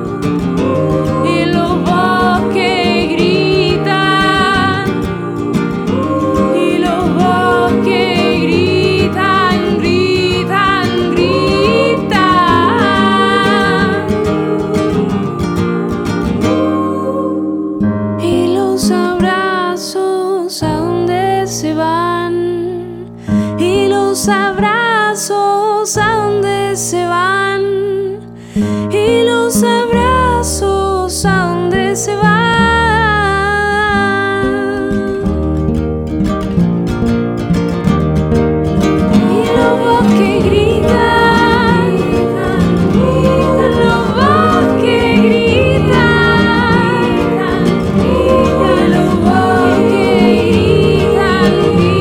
y los bosques gritan, y los bosques gritan, gritan, gritan. Y los abrazos, ¿a dónde se van? Y los abrazos, ¿a dónde se van? Y los abrazos, ¿a dónde se van? Y los bosques gritan, los bosques gritan, los bosques gritan,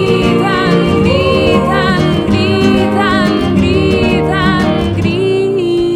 gritan, gritan, gritan, gritan,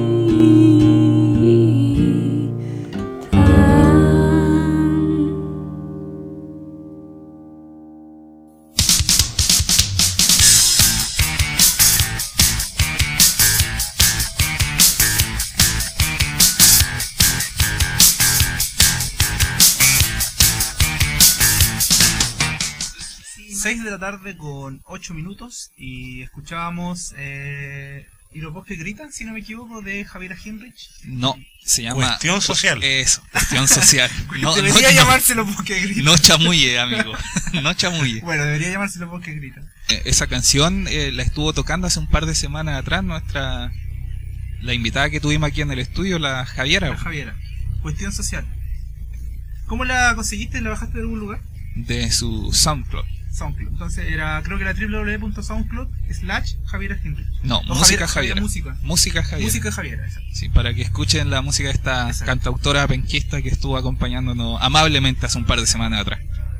seis de la tarde con ocho minutos y escuchábamos eh, ¿Y los bosques gritan, si no me equivoco, de Javiera Hinrich? No, se llama... Cuestión social. Eso, cuestión social. No, debería no, llamarse Los bosques gritan. No chamulle, amigo. No chamulle. Bueno, debería llamarse Los bosques gritan. Eh, esa canción eh, la estuvo tocando hace un par de semanas atrás nuestra... La invitada que tuvimos aquí en el estudio, la Javiera. La Javiera. Cuestión social. ¿Cómo la conseguiste? ¿La bajaste de algún lugar? De su SoundCloud. SoundCloud. Entonces era, creo que era doble u doble u doble u punto soundcloud slash Javiera Hinrich. No, o música Javiera. Javiera. Música. Música Javiera. Música Javiera, exacto. Sí, para que escuchen la música de esta Exacto. cantautora penquista que estuvo acompañándonos amablemente hace un par de semanas atrás.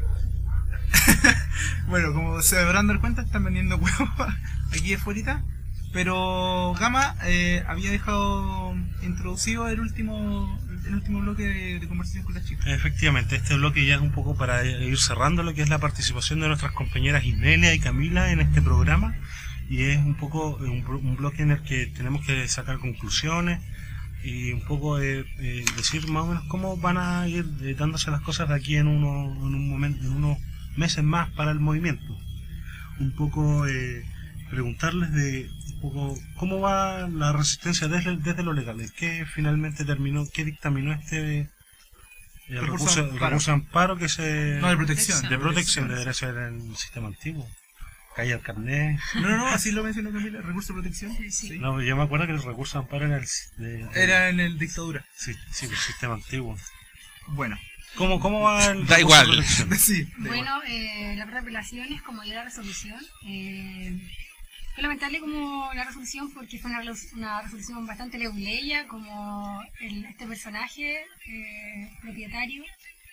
Bueno, como se deberán dar cuenta, están vendiendo huevos aquí afuera. Pero Gama eh, había dejado introducido el último el último bloque de, de conversación con las chicas. Efectivamente, este bloque ya es un poco para ir cerrando lo que es la participación de nuestras compañeras Isnelia y Camila en este programa, y es un poco un, un bloque en el que tenemos que sacar conclusiones y un poco eh, eh, decir más o menos cómo van a ir eh, dándose las cosas de aquí en, uno, en un momento, en unos meses más para el movimiento. Un poco eh, preguntarles de un poco cómo va la resistencia desde, desde lo legal, qué finalmente terminó, qué dictaminó este el Recurso recurso, de el amparo. recurso de amparo que se No, de protección. de protección de derechos en el sistema antiguo, calle al carnet. No, no, no, así lo mencionó Camila, recurso de protección. Sí, sí. No, yo me acuerdo que el recurso de amparo era el de, de- Era en el dictadura. sí, sí, el sistema antiguo. Bueno, ¿Cómo, cómo va el Da recurso igual. de protección? sí. da igual. Bueno, eh, la apelación es como ya la resolución. Eh, fue lamentable como la resolución porque fue una, una resolución bastante leguleya, como el, este personaje eh, propietario.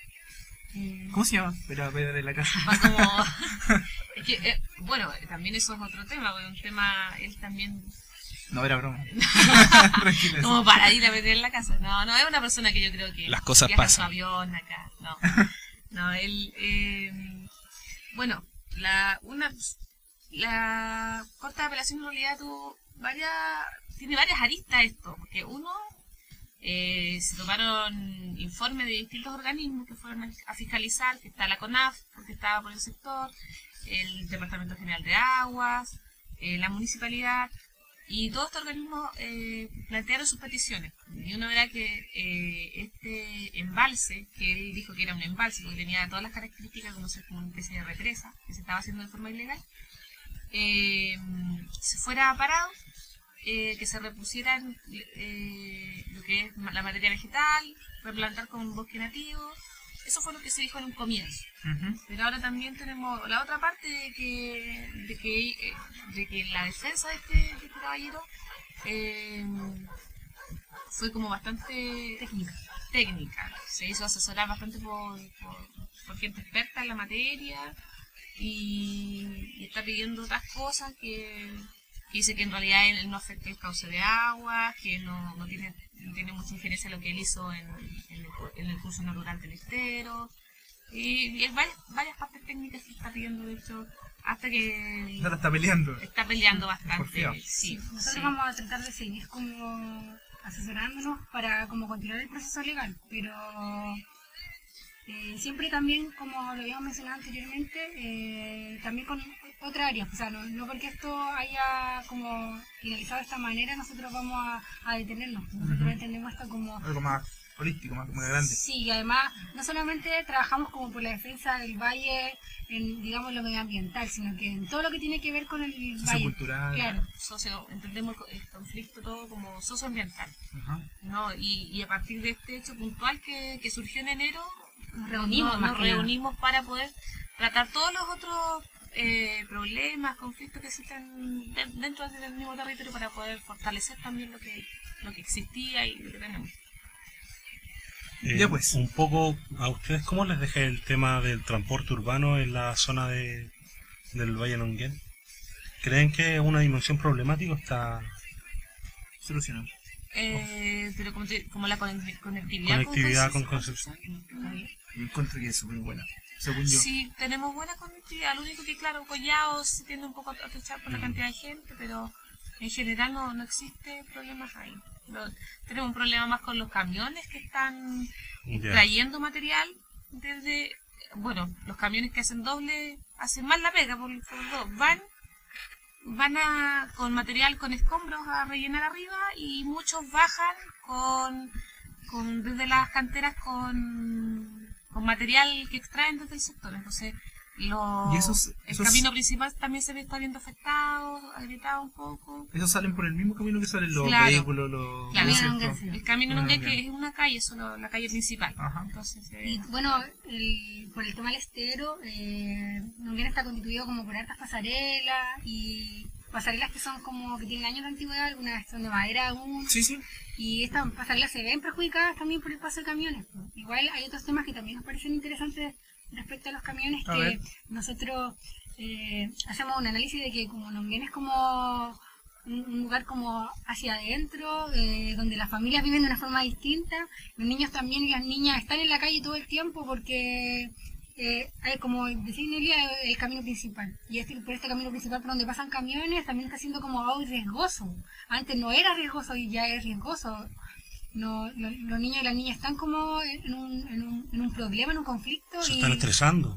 Eh, ¿Cómo se llama? Espera, Pedro de la casa. Más como... es que, eh, bueno, también eso es otro tema, porque un tema, él también... No, era broma. Tranquila. Como para ir a meter en la casa. No, no, es una persona que yo creo que... Las cosas viaja en pasan. su avión acá. No, no, él... Eh, bueno, la una la corte de apelación en realidad tuvo varias... Tiene varias aristas esto, porque uno... Eh, se tomaron informes de distintos organismos que fueron a fiscalizar, que está la CONAF, porque estaba por el sector, el Departamento General de Aguas, eh, la municipalidad, y todos estos organismos eh, plantearon sus peticiones. Y uno verá que eh, este embalse, que él dijo que era un embalse, porque tenía todas las características como ser como una especie de represa, que se estaba haciendo de forma ilegal, eh, se fuera parado, eh, que se repusieran eh, lo que es la materia vegetal, replantar con un bosque nativo, eso fue lo que se dijo en un comienzo. Uh-huh. Pero ahora también tenemos la otra parte de que de que, eh, de que la defensa de este, de este caballero eh, fue como bastante Técnica. técnica. Se hizo asesorar bastante por, por, por gente experta en la materia y, y está pidiendo otras cosas que, que dice que en realidad él no afecta el cauce de agua, que no, no tiene no tiene mucha injerencia en lo que él hizo en, en, el, en el curso natural del estero. Y, y hay varias, varias partes técnicas que está pidiendo, de hecho, hasta que... Ahora está peleando. Está peleando bastante. Porfiado. Sí, Nosotros sí. vamos a tratar de seguir como asesorándonos para como continuar el proceso legal, pero eh, siempre también, como lo habíamos mencionado anteriormente, eh, también con otra área, o sea, no, no porque esto haya como finalizado de esta manera, nosotros vamos a, a detenernos, nosotros Ujú. entendemos esto como... Algo más holístico, más, más grande. Sí, y además no solamente trabajamos como por la defensa del valle en, digamos, lo medioambiental, sino que en todo lo que tiene que ver con el valle. Sociocultural. Claro. Socio, entendemos el, el conflicto todo como socioambiental, Ajá. ¿no? Y, y a partir de este hecho puntual que, que surgió en enero, Nos reunimos nos, más nos que nada. reunimos para poder tratar todos los otros eh, problemas, conflictos que existen de- dentro del mismo territorio para poder fortalecer también lo que lo que existía y lo que tenemos. Eh, Ya pues. Un poco, ¿a ustedes cómo les deja el tema del transporte urbano en la zona de, del Valle Nonguén? ¿Creen que es una dimensión problemática o está Solucionado. Eh, pero como, te- como la conect- conectividad, conectividad con Concepción, Concepción? está bien. Yo encuentro que es súper buena, según yo. Sí, tenemos buena conectividad. Lo único que, claro, Collao se tiende un poco a atrechar por la cantidad de gente, pero en general no, no existe problemas ahí. Lo- tenemos un problema más con los camiones que están Ya. trayendo material desde... Bueno, los camiones que hacen doble hacen más la pega por, por dos. Van, van a, con material, con escombros a rellenar arriba y muchos bajan con, con desde las canteras con, con material que extraen desde el sector. Entonces, lo, Y esos- el esos- camino principal también se ve, está viendo afectado, agrietado un poco. Esos salen por el mismo camino que salen los Claro. vehículos, los... Claro. ¿no es cierto? Sí. El camino Bueno, no es bien. que es una calle, solo la calle principal. Ajá. Entonces, eh, Y bueno, el, por el tema del estero, eh, Nonguén está constituido como por hartas pasarelas y pasarelas que son como que tienen años de antigüedad, algunas son de madera aún. Sí, sí. Y estas pasarelas se ven perjudicadas también por el paso de camiones. Igual hay otros temas que también nos parecen interesantes respecto a los camiones, A que ver. nosotros eh, hacemos un análisis de que como Nonguén es como un, un lugar como hacia adentro, eh, donde las familias viven de una forma distinta, los niños también y las niñas están en la calle todo el tiempo porque... Eh, hay, como decía Nelia, el camino principal. Y este, por este camino principal por donde pasan camiones también está siendo como algo riesgoso. Antes no era riesgoso y ya es riesgoso. No, lo- los niños y las niñas están como en un, en un, en un problema, en un conflicto. Se y están estresando.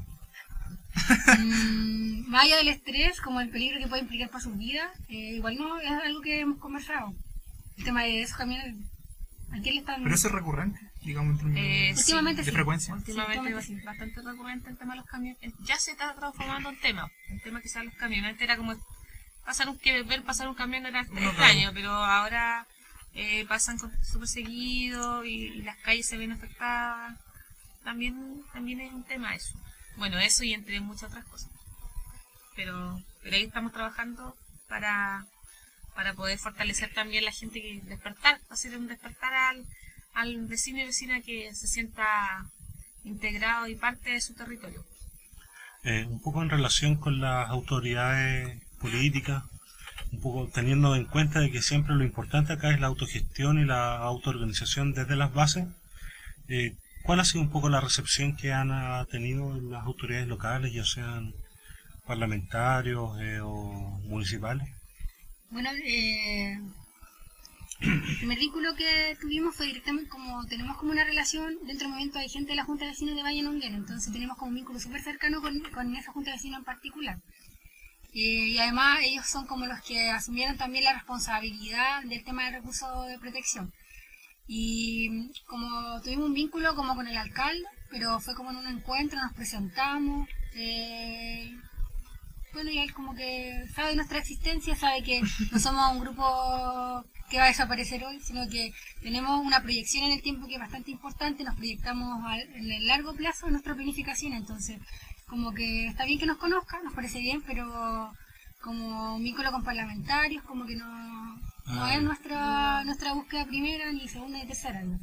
mm, más allá del estrés, como el peligro que puede implicar para sus vidas, eh, igual no es algo que hemos conversado. El tema de esos camiones, ¿a quién le están...? Pero eso es recurrente, digamos, en términos Eh, de- sí. Últimamente de sí. frecuencia. últimamente Sí, es sí. bastante recurrente el tema de los camiones. Eh, Ya se está transformando en tema, el tema que sean los camiones. Antes era como pasar un, que ver pasar un camión era No, extraño, pero ahora eh, pasan con- súper seguido y, y las calles se ven afectadas. También, también es un tema eso. Bueno, eso y entre muchas otras cosas. Pero, pero ahí estamos trabajando para, para poder fortalecer también la gente, que despertar, hacer un despertar al, al vecino y vecina que se sienta integrado y parte de su territorio. Eh, un poco en relación con las autoridades políticas, un poco teniendo en cuenta de que siempre lo importante acá es la autogestión y la autoorganización desde las bases. Eh, ¿Cuál ha sido un poco la recepción que han ah, tenido las autoridades locales, ya sean parlamentarios eh, o municipales? Bueno, eh, el primer vínculo que tuvimos fue directamente como tenemos como una relación dentro del movimiento de gente de la Junta de Vecinos de Valle Nonguén, entonces tenemos como un vínculo súper cercano con, con esa Junta de Vecinos en particular. Eh, y además ellos son como los que asumieron también la responsabilidad del tema del recurso de protección. Y como tuvimos un vínculo como con el alcalde, pero fue como en un encuentro, nos presentamos, eh, bueno, y él como que sabe nuestra existencia, sabe que no somos un grupo que va a desaparecer hoy, sino que tenemos una proyección en el tiempo que es bastante importante, nos proyectamos al, en el largo plazo en nuestra planificación, entonces como que está bien que nos conozcan, nos parece bien, pero como vínculo con parlamentarios, como que no, no es nuestra nuestra búsqueda primera, ni segunda ni tercera. ¿No?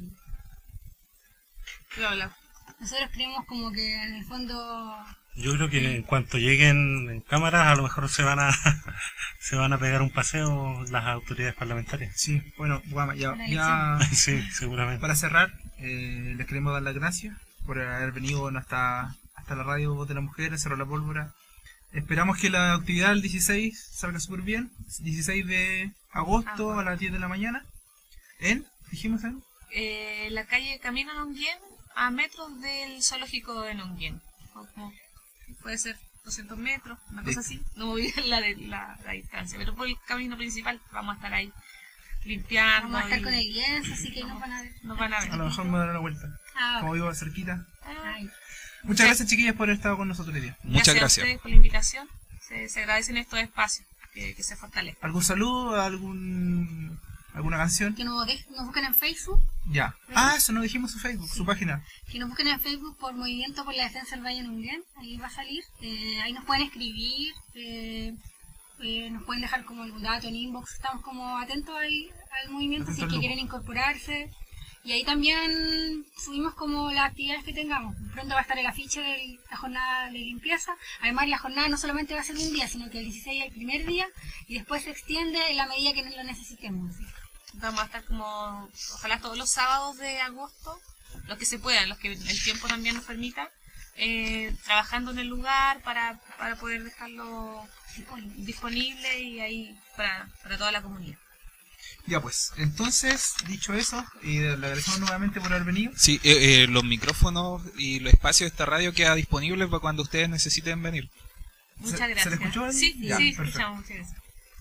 Nosotros creemos como que en el fondo... Yo creo que en cuanto lleguen en cámaras a lo mejor se van a se van a pegar un paseo las autoridades parlamentarias. Sí, bueno, Guama, ya, ya sí, seguramente. Para cerrar, eh, les queremos dar las gracias por haber venido hasta, hasta la radio Voz de la Mujer, en Cerro La Pólvora. Esperamos que la actividad del dieciséis salga súper bien. dieciséis de agosto a las diez de la mañana. ¿En? ¿Dijimos en? Eh, la calle Camino Longuien, a metros del zoológico de Longuien. Como puede ser doscientos metros, una cosa así. No voy a la, de, la, la distancia, pero por el camino principal vamos a estar ahí limpiando. Vamos a estar y... con el lienzo, así que no, nos van a ver. Nos van a ver. A lo mejor me voy a dar una vuelta. Ah, como vivo cerquita. Ay. Muchas gracias, chiquillas, por haber estado con nosotros hoy día. Muchas gracias. gracias a ustedes por la invitación. Se, se agradecen estos espacios, que, que se fortalezcan. ¿Algún saludo? ¿Algún alguna canción? Que nos, de, nos busquen en Facebook. Ya. Ah, eso no dijimos su Facebook, sí. Su página. Que nos busquen en Facebook por Movimiento por la Defensa del Valle Longuien. Ahí va a salir. Eh, ahí nos pueden escribir. Eh, eh, nos pueden dejar como algún dato en inbox. Estamos como atentos al, al movimiento, Atento si es que quieren incorporarse. Y ahí también subimos como las actividades que tengamos. Pronto va a estar el afiche de la jornada de limpieza. Además, la jornada no solamente va a ser un día, sino que el dieciséis es el primer día y después se extiende en la medida que lo necesitemos. ¿Sí? Vamos a estar como, ojalá todos los sábados de agosto, los que se puedan, los que el tiempo también nos permita, eh, trabajando en el lugar para, para poder dejarlo disponible y ahí para, para toda la comunidad. Ya pues, entonces, dicho eso, y le agradecemos nuevamente por haber venido. Sí, eh, eh, los micrófonos y los espacios de esta radio quedan disponibles para cuando ustedes necesiten venir. Muchas ¿Se, gracias. ¿Se le escuchó? Ahí? Sí, ya, sí, perfecto. escuchamos, muchas gracias.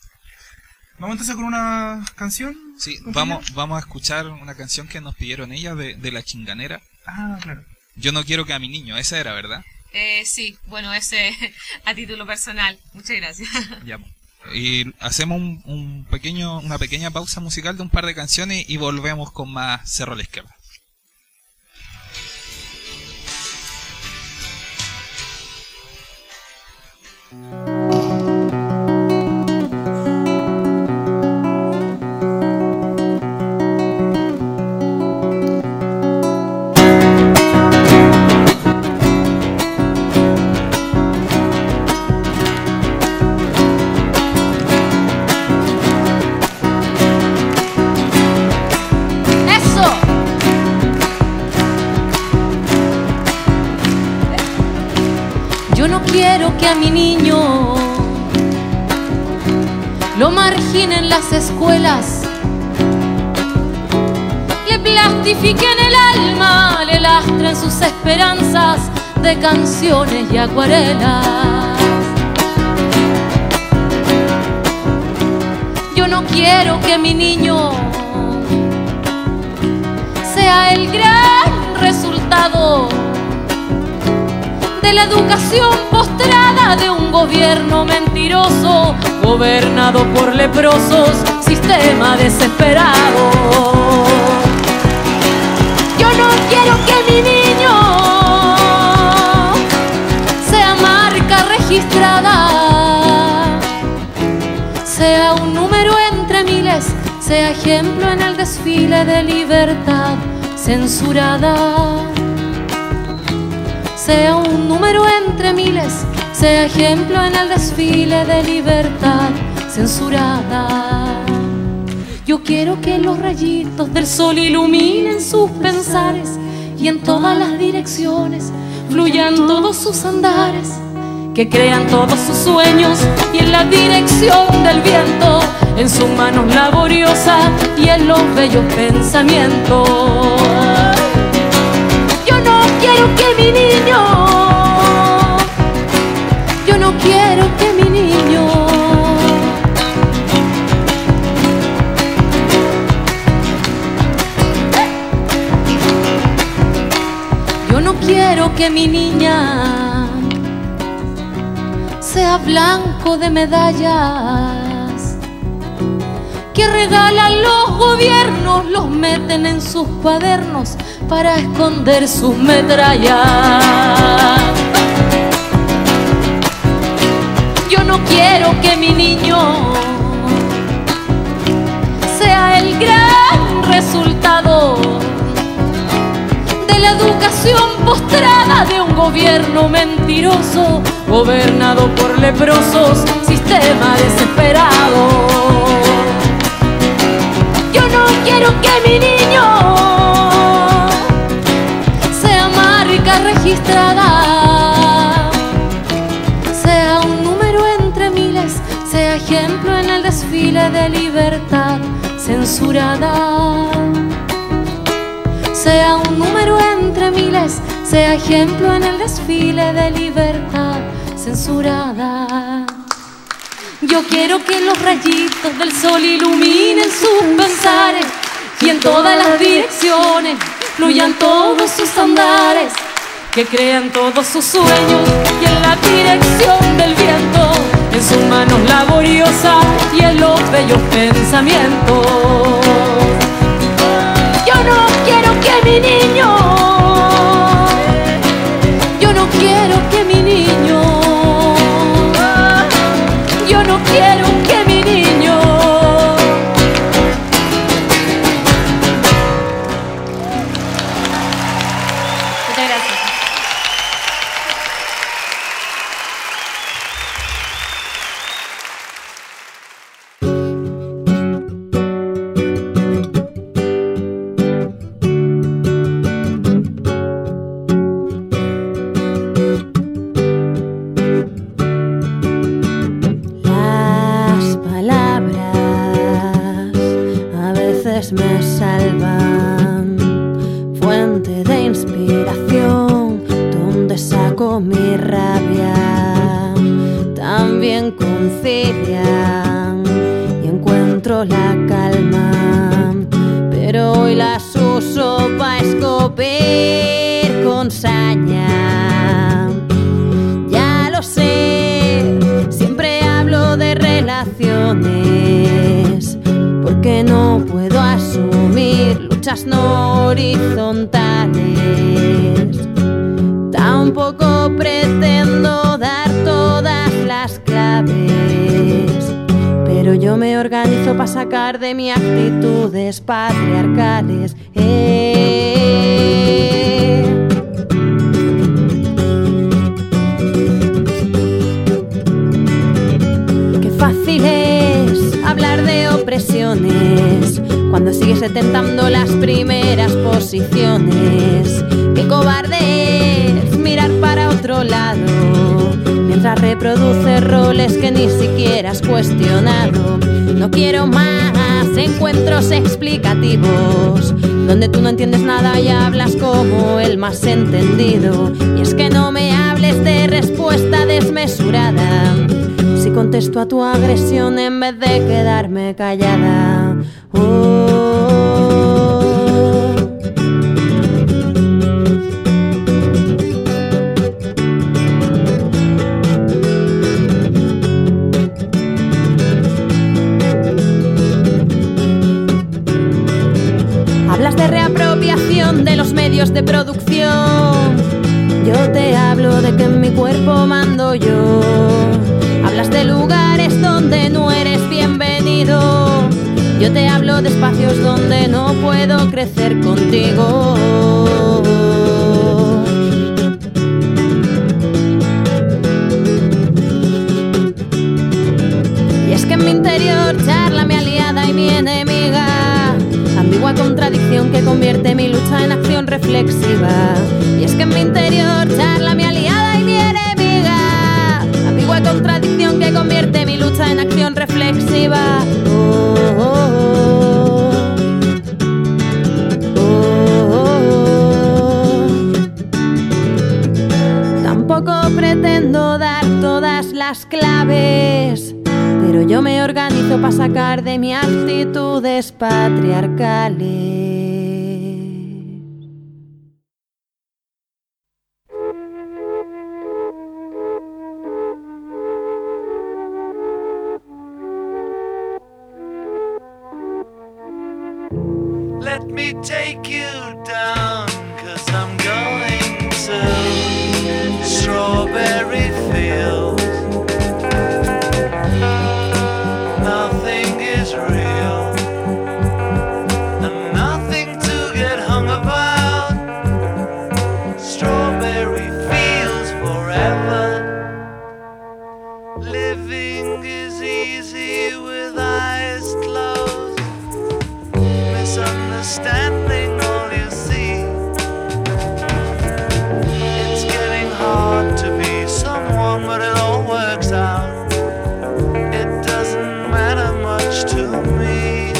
Vamos entonces con una canción. Sí, vamos, vamos a escuchar una canción que nos pidieron ellas de, de La Chinganera. Ah, claro. Yo no quiero que a mi niño, esa era, ¿verdad? Eh, sí, bueno, ese a título personal. Muchas gracias. Ya. Y hacemos un, un pequeño, una pequeña pausa musical de un par de canciones y volvemos con más Cerro a la Izquierda. Que a mi niño lo marginen las escuelas, le plastifiquen el alma, le lastren sus esperanzas de canciones y acuarelas. Yo no quiero que mi niño sea el gran resultado de la educación postrada de un gobierno mentiroso, gobernado por leprosos, sistema desesperado. Yo no quiero que mi niño sea marca registrada, sea un número entre miles, sea ejemplo en el desfile de libertad censurada. Sea un número entre miles, sea ejemplo en el desfile de libertad censurada. Yo quiero que los rayitos del sol iluminen sus pensares y en todas las direcciones fluyan todos sus andares, que crean todos sus sueños y en la dirección del viento, en sus manos laboriosas y en los bellos pensamientos. Yo no quiero que mi niño, yo no quiero que mi niño Yo no quiero que mi niña sea blanco de medallas, que regalan los gobiernos los meten en sus cuadernos para esconder sus metrallas. Yo no quiero que mi niño sea el gran resultado de la educación postrada de un gobierno mentiroso, gobernado por leprosos, sistema desesperado. Yo no quiero que mi niño sea marca registrada, sea un número entre miles, sea ejemplo en el desfile de libertad censurada. Sea un número entre miles, sea ejemplo en el desfile de libertad censurada. Yo quiero que los rayitos del sol iluminen sus pensares y en todas las direcciones fluyan todos sus andares, que crean todos sus sueños y en la dirección del viento, en sus manos laboriosas y en los bellos pensamientos. Yo no quiero que mi niño, yo no quiero que mi niño, yo no quiero que mi niño. Muchas gracias. Me salvan, fuente de inspiración, donde saco mi rabia, también concilian y encuentro la calma, pero hoy las uso pa' escupir con saña. Ya lo sé, siempre hablo de relaciones, porque no puedo asumir luchas no horizontales. Tampoco pretendo dar todas las claves, pero yo me organizo para sacar de mi actitudes patriarcales. Eh. Qué fácil es hablar de opresiones cuando sigues detentando las primeras posiciones. Qué cobarde es mirar para otro lado mientras reproduces roles que ni siquiera has cuestionado. No quiero más encuentros explicativos donde tú no entiendes nada y hablas como el más entendido. Y es que no me hables de respuesta desmesurada si contesto a tu agresión en vez de quedarme callada. Oh. Hablas de reapropiación de los medios de producción, yo te hablo de que en mi cuerpo mando yo. Hablas de lugares donde no eres bienvenido, yo te hablo de espacios donde no puedo crecer contigo. Y es que en mi interior charla mi aliada y mi enemiga, ambigua contradicción que convierte mi lucha en acción reflexiva. Y es que en mi interior charla mi aliada y mi enemiga, ambigua contradicción que convierte mi lucha en acción reflexiva. Oh, oh, oh, oh, oh. Tampoco pretendo dar todas las claves, pero yo me organizo para sacar de mi actitudes patriarcales. Let me take you down, 'cause I'm going to strawberry fields. Nothing is real, and nothing to get hung about. Strawberry fields forever. Living is easy with eyes closed. Misunderstanding all you see. It's getting hard to be someone, but it all works out. It doesn't matter much to me.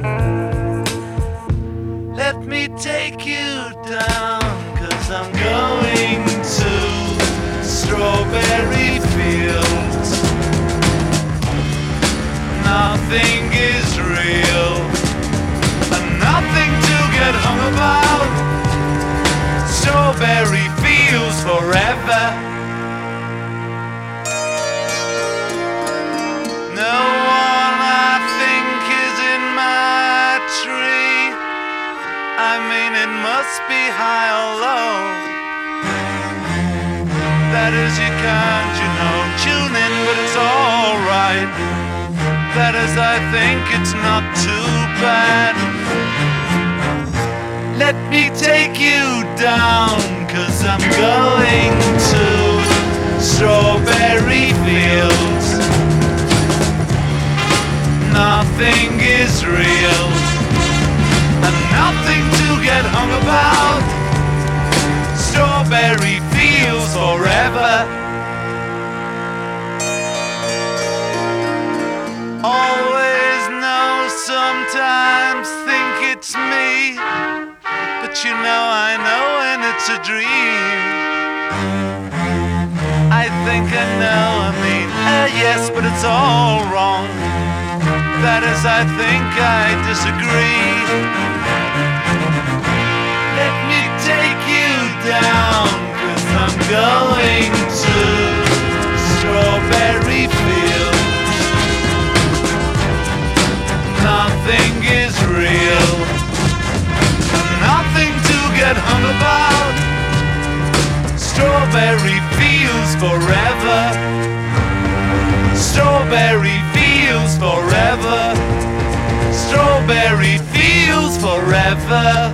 Let me take you down, 'cause I'm going to strawberry fields. Nothing is real, and nothing to get hung about. Strawberry fields forever. No one I think is in my tree. I mean, it must be high or low. That is, you can't, you know, tune in, but it's alright. That is, I think it's not too bad. Let me take you down, 'cause I'm going to strawberry fields. Nothing is real, and nothing to get hung about. Strawberry fields forever. Always know, sometimes think it's me, but you know I know when it's a dream. I think I know, I mean, uh, yes, but it's all wrong. That is, I think I disagree. Let me take you down, 'cause I'm going to strawberry fields. Nothing is real, nothing to get hung about. Strawberry fields forever. Strawberry fields forever. Strawberry fields forever.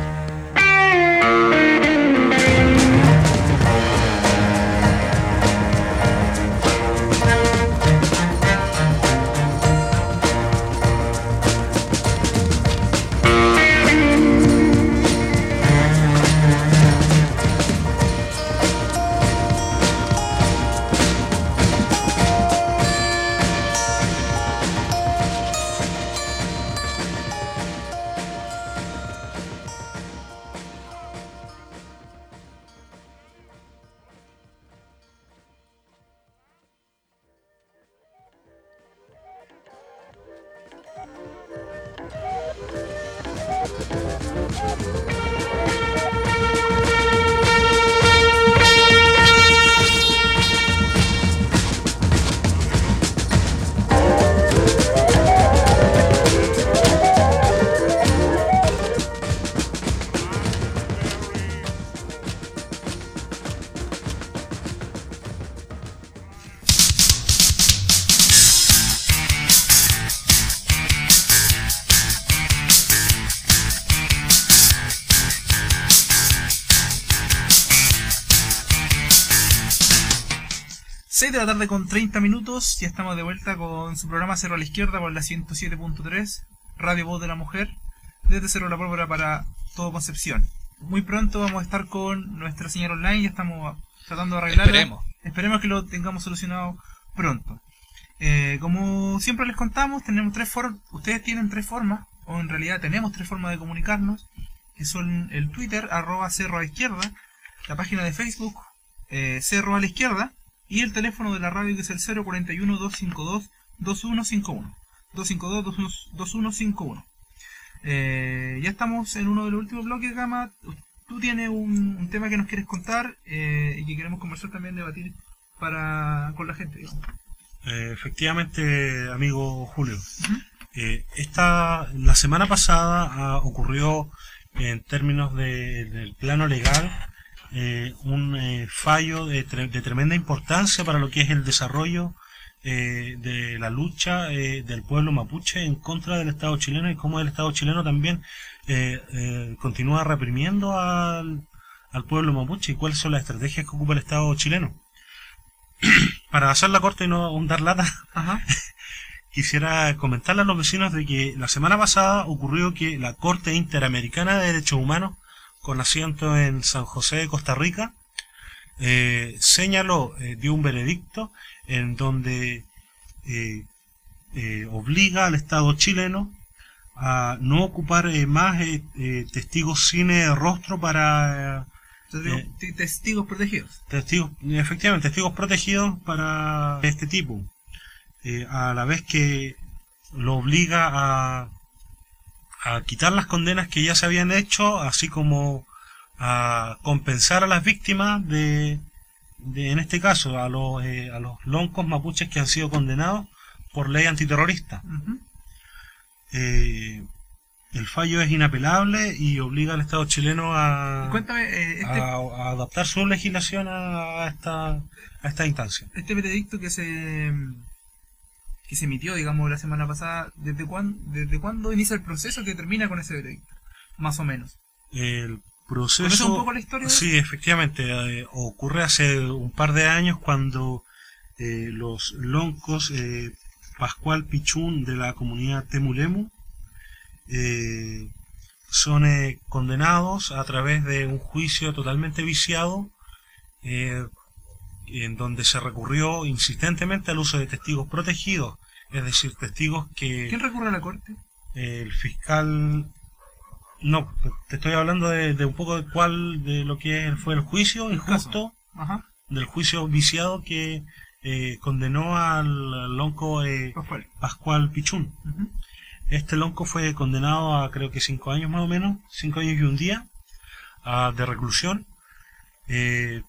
seis de la tarde con treinta minutos, ya estamos de vuelta con su programa Cerro a la Izquierda por la ciento siete punto tres, Radio Voz de la Mujer, desde Cerro La Pólvora para todo Concepción. Muy pronto vamos a estar con nuestra señal online, ya estamos tratando de arreglarlo. Esperemos. Esperemos que lo tengamos solucionado pronto. Eh, como siempre les contamos, tenemos tres formas, ustedes tienen tres formas, o en realidad tenemos tres formas de comunicarnos, que son el Twitter, arroba Cerro a la Izquierda, la página de Facebook, eh, Cerro a la Izquierda, y el teléfono de la radio, que es el cero cuarenta y uno, doscientos cincuenta y dos, veintiuno cincuenta y uno. doscientos cincuenta y dos, veintiuno cincuenta y uno. Eh, ya estamos en uno de los últimos bloques, Gama. Tú tienes un, un tema que nos quieres contar eh, y que queremos conversar también, debatir para con la gente, digamos. Eh, efectivamente, amigo Julio. Uh-huh. Eh, esta, la semana pasada ah, ocurrió en términos de, del plano legal eh, un eh, fallo de, tre de tremenda importancia para lo que es el desarrollo eh, de la lucha eh, del pueblo mapuche en contra del Estado chileno y cómo el Estado chileno también eh, eh, continúa reprimiendo al, al pueblo mapuche y cuáles son las estrategias que ocupa el Estado chileno. Para hacer la corte y no ahondar lata, Ajá. quisiera comentarle a los vecinos de que la semana pasada ocurrió que la Corte Interamericana de Derechos Humanos, con asiento en San José de Costa Rica, eh, señaló, eh, dio un veredicto en donde eh, eh, obliga al Estado chileno a no ocupar eh, más eh, eh, testigos sin eh, rostro para... Eh, testigos protegidos. Testigos, efectivamente, testigos protegidos para este tipo. Eh, a la vez que lo obliga a, a quitar las condenas que ya se habían hecho, así como a compensar a las víctimas de, de en este caso, a los, eh, a los loncos mapuches que han sido condenados por ley antiterrorista. Uh-huh. eh, El fallo es inapelable y obliga al Estado chileno a, Cuéntame, eh, este, a, a adaptar su legislación a esta, a esta instancia. Este veredicto que se que se emitió, digamos, la semana pasada, ¿desde cuándo, desde cuándo inicia el proceso que termina con ese veredicto? Más o menos. El proceso... ¿Conoces un poco la historia? Sí, efectivamente. Eh, ocurre hace un par de años cuando eh, los loncos eh, Pascual Pichún de la comunidad Temulemu Eh, son eh, condenados a través de un juicio totalmente viciado eh, en donde se recurrió insistentemente al uso de testigos protegidos, es decir, testigos que... ¿Quién recurre a la corte? Eh, el fiscal... No, te estoy hablando de, de un poco de cuál, de lo que fue el juicio injusto, Ajá. del juicio viciado que eh, condenó al lonco eh, Pascual. Pascual Pichún. Uh-huh. Este lonco fue condenado a creo que cinco años más o menos, cinco años y un día a, de reclusión eh,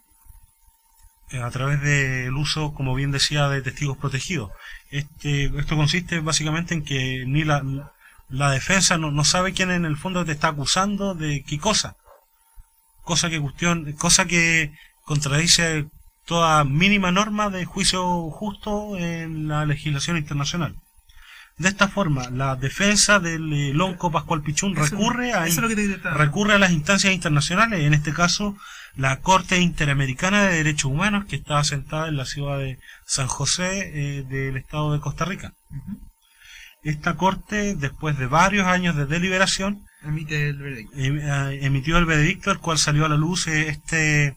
a través del uso, como bien decía, de testigos protegidos. Este, esto consiste básicamente en que ni la, la defensa no, no sabe quién en el fondo te está acusando de qué cosa, cosa que cuestión, cosa que contradice toda mínima norma de juicio justo en la legislación internacional. De esta forma, la defensa del eh, lonco Pascual Pichún eso, recurre, a, eso recurre a las instancias internacionales, en este caso la Corte Interamericana de Derechos Humanos, que está asentada en la ciudad de San José eh, del estado de Costa Rica. Uh-huh. Esta Corte, después de varios años de deliberación, emite el veredicto. Eh, emitió el veredicto, el cual salió a la luz eh, este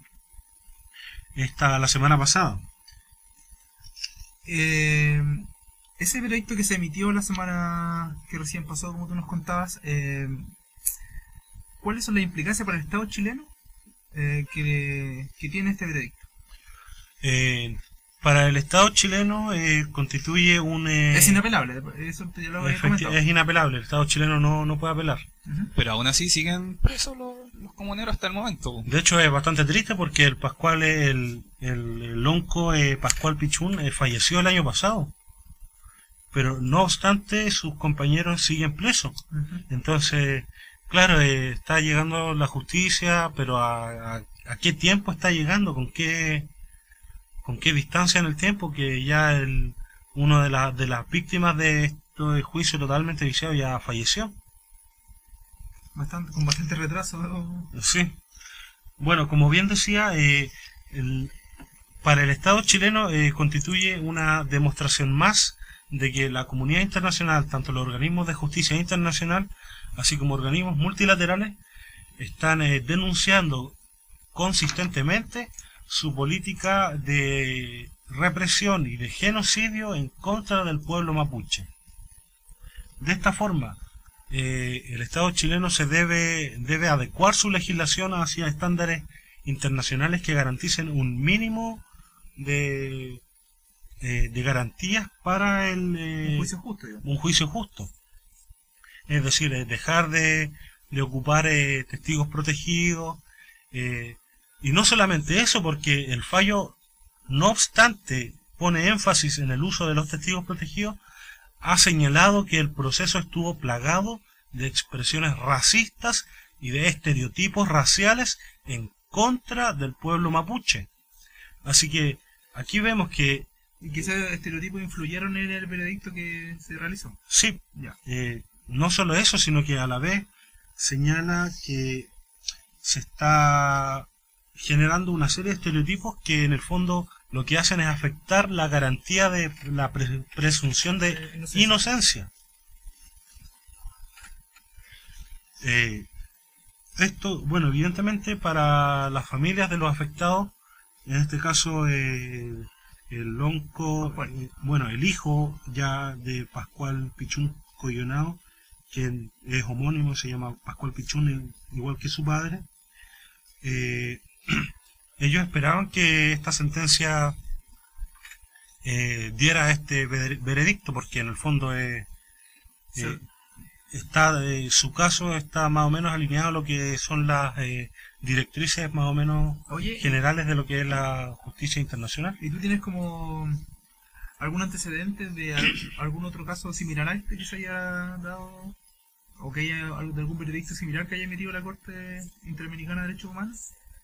esta la semana pasada. Eh... Ese veredicto que se emitió la semana que recién pasó, como tú nos contabas, eh, ¿cuáles son las implicancias para el Estado chileno eh, que, que tiene este veredicto? Eh, para el Estado chileno eh, constituye un... Eh, es inapelable, eso ya lo había comentado. Es inapelable, el Estado chileno no, no puede apelar. Uh-huh. Pero aún así siguen presos los, los comuneros hasta el momento. De hecho es bastante triste porque el Pascual, el, el, el lonco eh, Pascual Pichún eh, falleció el año pasado. Pero no obstante sus compañeros siguen presos. Uh-huh. Entonces, claro, eh, está llegando la justicia, pero a, a, ¿a qué tiempo está llegando? ¿Con qué con qué distancia en el tiempo? Que ya el, uno de, la, de las víctimas de este juicio totalmente viciado ya falleció. Bastante, con bastante retraso. Sí. Bueno, como bien decía, eh, el, para el Estado chileno eh, constituye una demostración más de que la comunidad internacional, tanto los organismos de justicia internacional, así como organismos multilaterales, están eh, denunciando consistentemente su política de represión y de genocidio en contra del pueblo mapuche. De esta forma, eh, el Estado chileno se debe, debe adecuar su legislación hacia estándares internacionales que garanticen un mínimo de... Eh, de garantías para el eh, un juicio justo, un juicio justo. Es decir, eh, dejar de, de ocupar eh, testigos protegidos eh, y no solamente eso, porque el fallo no obstante pone énfasis en el uso de los testigos protegidos, ha señalado que el proceso estuvo plagado de expresiones racistas y de estereotipos raciales en contra del pueblo mapuche. Así que aquí vemos que... ¿Y que esos estereotipos influyeron en el veredicto que se realizó? Sí, ya. Eh, no solo eso, sino que a la vez señala que se está generando una serie de estereotipos que en el fondo lo que hacen es afectar la garantía de la pre presunción de eh, inocencia. inocencia. Eh, esto, bueno, evidentemente para las familias de los afectados, en este caso eh, el lonco, eh, bueno, el hijo ya de Pascual Pichún Coyonao, que es homónimo, se llama Pascual Pichún, igual que su padre, eh, ellos esperaban que esta sentencia eh, diera este veredicto, porque en el fondo eh, sí. eh, está eh, su caso está más o menos alineado a lo que son las eh, directrices más o menos Oye, generales de lo que es la justicia internacional. ¿Y tú tienes como algún antecedente de algún otro caso similar a este que se haya dado, o que haya de algún veredicto similar que haya emitido la Corte Interamericana de Derechos Humanos?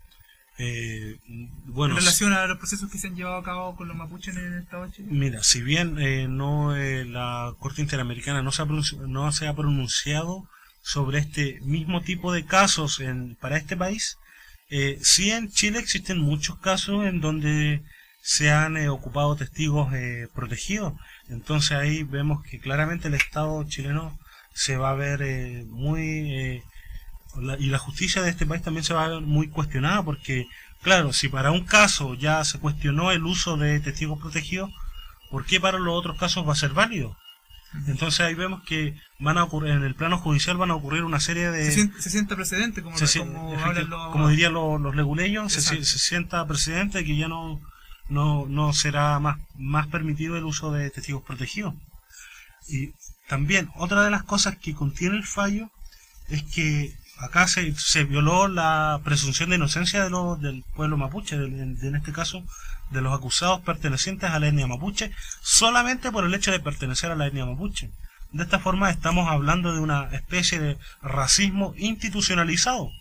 Eh, bueno, en relación a los procesos que se han llevado a cabo con los mapuches en el Estado de Chile. Mira, si bien eh, no eh, la Corte Interamericana no se ha no se ha pronunciado sobre este mismo tipo de casos en, para este país, eh, sí en Chile existen muchos casos en donde se han eh, ocupado testigos eh, protegidos. Entonces ahí vemos que claramente el Estado chileno se va a ver eh, muy... Eh, La, y la justicia de este país también se va a ver muy cuestionada, porque claro, si para un caso ya se cuestionó el uso de testigos protegidos, ¿por qué para los otros casos va a ser válido? Entonces ahí vemos que van a ocurrir, en el plano judicial van a ocurrir una serie de... Se sienta, se sienta precedente, como, se, como, los... como dirían los, los leguleyos, se, se sienta precedente que ya no, no, no será más, más permitido el uso de testigos protegidos. Y también otra de las cosas que contiene el fallo es que acá se, se violó la presunción de inocencia de los, del pueblo mapuche, de, de, en este caso de los acusados pertenecientes a la etnia mapuche, solamente por el hecho de pertenecer a la etnia mapuche. De esta forma estamos hablando de una especie de racismo institucionalizado,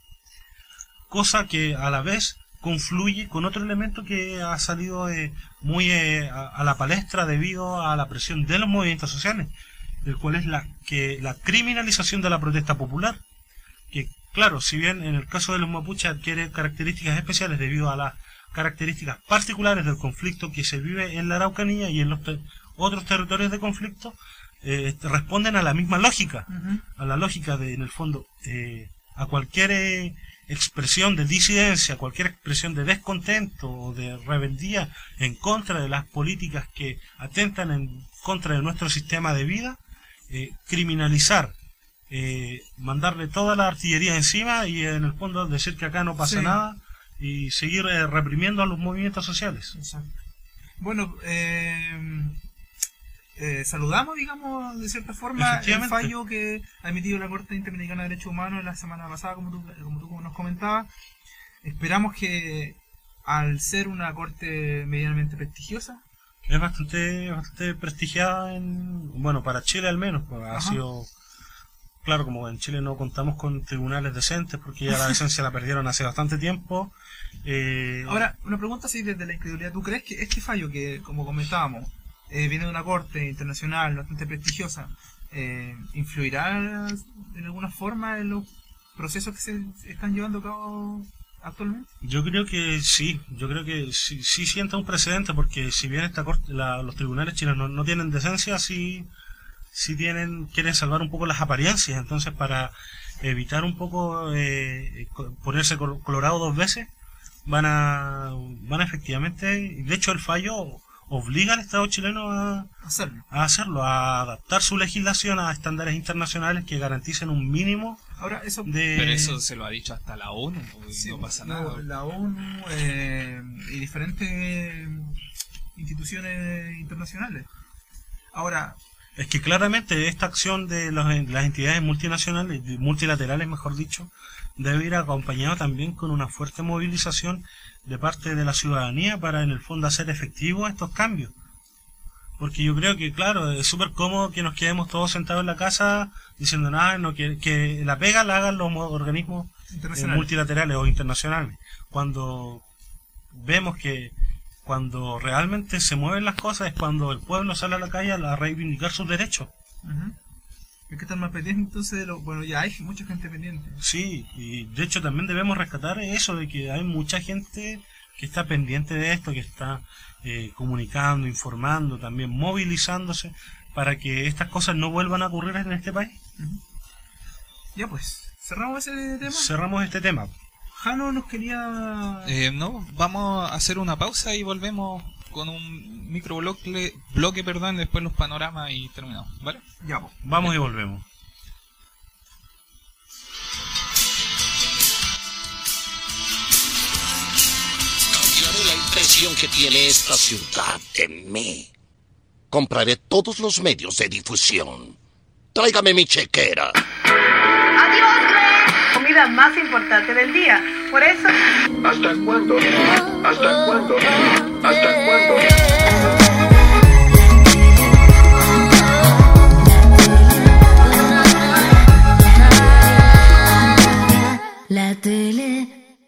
cosa que a la vez confluye con otro elemento que ha salido eh, muy eh, a, a la palestra debido a la presión de los movimientos sociales, el cual es la, que, la criminalización de la protesta popular, que claro, si bien en el caso de los mapuches adquiere características especiales debido a las características particulares del conflicto que se vive en la Araucanía y en los te otros territorios de conflicto, eh, responden a la misma lógica, uh-huh. a la lógica de, en el fondo, eh, a cualquier eh, expresión de disidencia, cualquier expresión de descontento o de rebeldía en contra de las políticas que atentan en contra de nuestro sistema de vida, eh, criminalizar, Eh, mandarle toda la artillería encima y en el fondo decir que acá no pasa sí. nada y seguir eh, reprimiendo a los movimientos sociales. Exacto. Bueno, eh, eh, saludamos, digamos, de cierta forma el fallo que ha emitido la Corte Interamericana de Derechos Humanos la semana pasada, como tú, como tú nos comentabas. Esperamos que al ser una corte medianamente prestigiosa, es bastante, bastante prestigiada en, bueno, para Chile al menos, pues, ha sido... Claro, como en Chile no contamos con tribunales decentes porque ya la decencia la perdieron hace bastante tiempo. Eh... Ahora, una pregunta así desde la incredulidad. ¿Tú crees que este fallo que, como comentábamos, eh, viene de una corte internacional bastante prestigiosa, eh, influirá en alguna forma en los procesos que se están llevando a cabo actualmente? Yo creo que sí, yo creo que sí, sí sienta un precedente, porque si bien esta corte, la, los tribunales chilenos no, no tienen decencia, sí... si tienen quieren salvar un poco las apariencias. Entonces, para evitar un poco eh, ponerse colorado dos veces, van a van a efectivamente, de hecho el fallo obliga al Estado chileno a hacerlo, a hacerlo, a adaptar su legislación a estándares internacionales que garanticen un mínimo. Ahora eso de... pero eso se lo ha dicho hasta la ONU, sí, no pasa no, nada. La ONU eh, y diferentes instituciones internacionales. Ahora, es que claramente esta acción de los, las entidades multinacionales, multilaterales mejor dicho, debe ir acompañado también con una fuerte movilización de parte de la ciudadanía para en el fondo hacer efectivos estos cambios. Porque yo creo que, claro, es súper cómodo que nos quedemos todos sentados en la casa diciendo nada, no, que, que la pega la hagan los organismos eh, multilaterales o internacionales. Cuando vemos que cuando realmente se mueven las cosas es cuando el pueblo sale a la calle a reivindicar sus derechos. Uh-huh. Hay que estar más pendiente entonces de lo... Bueno, ya hay mucha gente pendiente. Sí, y de hecho también debemos rescatar eso de que hay mucha gente que está pendiente de esto, que está eh, comunicando, informando, también movilizándose para que estas cosas no vuelvan a ocurrir en este país. Uh-huh. Ya pues, cerramos ese tema. Cerramos este tema. Jano nos quería... Eh, no, vamos a hacer una pausa y volvemos con un microbloque, bloque, perdón, después los panoramas y terminamos, ¿vale? Ya, pues. Vamos y volvemos. Cambiaré la impresión que tiene esta ciudad de mí. Compraré todos los medios de difusión. Tráigame mi chequera. ¡Adiós, Greg! Comida más importante del día. Por eso... ¿Hasta cuándo? ¿Hasta cuándo? ¿Hasta cuándo? La tele.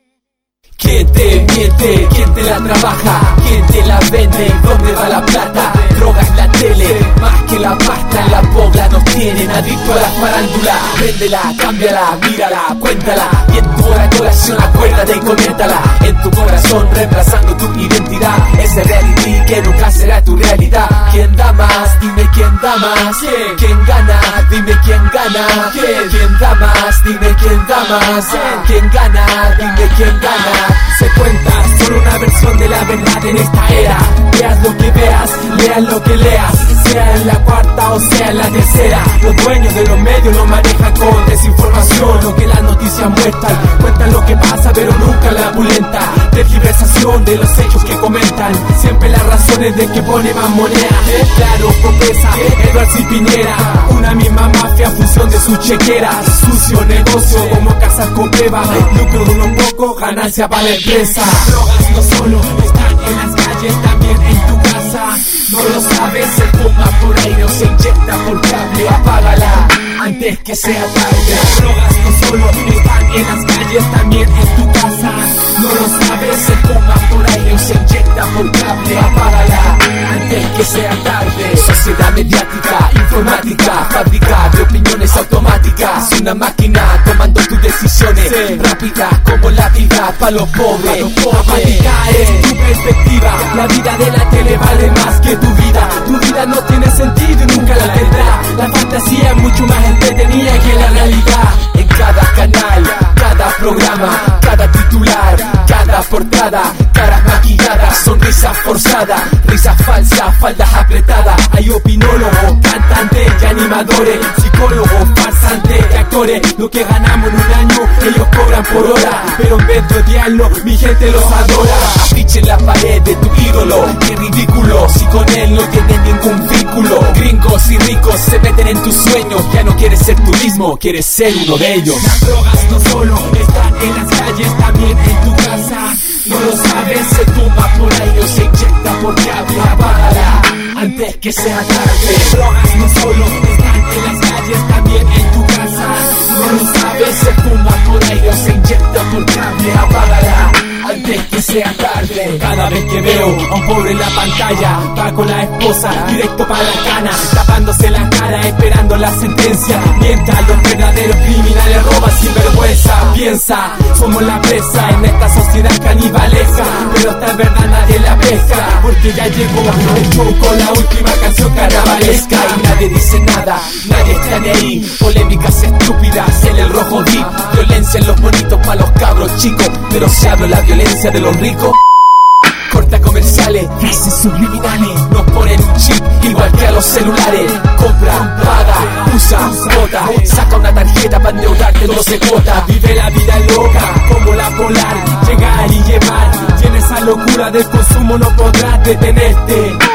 ¿Quién te miente? ¿Quién te la trabaja? ¿Quién te la vende? ¿Dónde va la plata? Droga en la tele, más que la pasta en la pobla nos tienen adicto a la farándula. Véndela, cámbiala, mírala, cuéntala y en tu hora colación acuérdate y coméntala. En tu corazón reemplazando tu identidad, ese reality que nunca será tu realidad. ¿Quién da más? Dime quién da más. ¿Quién? ¿Quién gana? Dime quién gana. ¿Quién? ¿Quién da más? Dime quién da más. ¿Quién gana? Dime quién gana. Se cuenta solo una versión de la verdad en esta era. Veas lo que veas, leas lo que leas, sea en la cuarta o sea en la tercera. Los dueños de los medios nos manejan con desinformación. Lo que las noticias muestran, cuentan lo que pasa pero nunca la pulenta. Tergiversación de los hechos que comentan, siempre las razones de que pone más moneda. Claro, Copesa, Edwards y Piñera, una misma mafia, función de su chequera. Sucio negocio como casas con prueba, lucro de unos pocos, ganancia para la empresa. Drogas no solo están en las calles, también en tu casa. No lo sabes, se fuma por aire o se inyecta por cable. Apágala antes que sea tarde. Drogas no solo están en las calles, también en tu casa. No lo sabes, se fuma por aire o se inyecta por cable. Apágala antes que sea tarde. Sociedad mediática, informática, fábrica de opiniones automáticas. Una máquina tomando tus decisiones, sí, rápidas como la vida pa' los pobres. Apática es tu perspectiva, la vida de la tele vale más que tu vida. Tu vida no tiene sentido y nunca la tendrá. La fantasía es mucho más entretenida que la realidad. En cada canal, cada programa, cada titular, cada portada, caras maquilladas, sonrisas forzadas, risas falsas, faldas apretadas. Hay opinólogos, cantantes y animadores, psicólogos, farsantes y actores. Lo que ganamos en un año, ellos cobran por hora, pero en vez de odiarlo, mi gente los adora. Afiche en la pared de tu ídolo, qué ridículo, si con él no tienes ningún vínculo. Gringos y ricos se meten en tus sueños, ya no quieres ser tú mismo, quieres ser uno de ellos. Las drogas no solo están en las calles, también en tu casa. No lo sabes, se fuma por aire o se inyecta por cable. Apágala antes que sea tarde. Las drogas no solo están en las calles, también en tu casa. No lo sabes, se fuma por aire o se inyecta por cable. Apágala antes que sea tarde. Cada vez que veo a un pobre en la pantalla, va con la esposa directo para la cana, tapándose la cara esperando la sentencia. Mientras los verdaderos criminales roban sin vergüenza. Piensa, somos la presa en esta sociedad canibalesca, pero esta verdad nadie la pesca, porque ya llegó el show con la última canción carnavalesca. Y nadie dice nada, nadie está de ahí. Polémicas estúpidas en el rojo deep, violencia en los bonitos pa' los cabros chicos, pero se habla la violencia de los ricos. Corta comerciales, frases subliminales, nos ponen un chip igual que a los celulares. Compra, paga, usa, bota, saca una tarjeta para endeudarte doce cuotas. Vive la vida loca como la polar, llegar y llevar. Y en esa locura del consumo no podrás detenerte. Oh,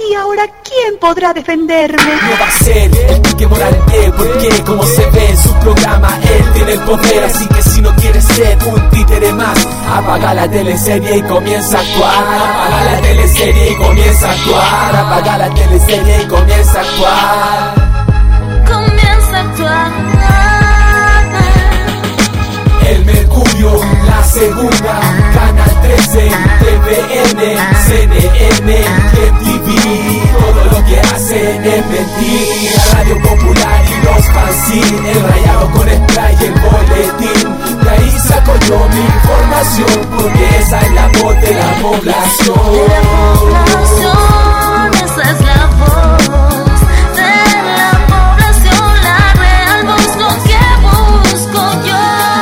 ¿Y ahora quién podrá defenderme? No va a ser el Quique Morandé, porque como se ve en su programa, él tiene el poder. Así que si no quieres ser un títere más, apaga la teleserie y comienza a actuar. Apaga la teleserie y comienza a actuar. Apaga la teleserie y comienza a actuar. Comienza a actuar. El Mercurio, la segunda, Canal trece, T V N, C N N, M T V. Todo lo que hacen es mentir. Radio Popular y los fanzines, el rayado con spray y el boletín. De ahí saco yo mi información, porque esa es la voz de la población. De la población, esa es la voz de la población, la real voz, lo que busco yo.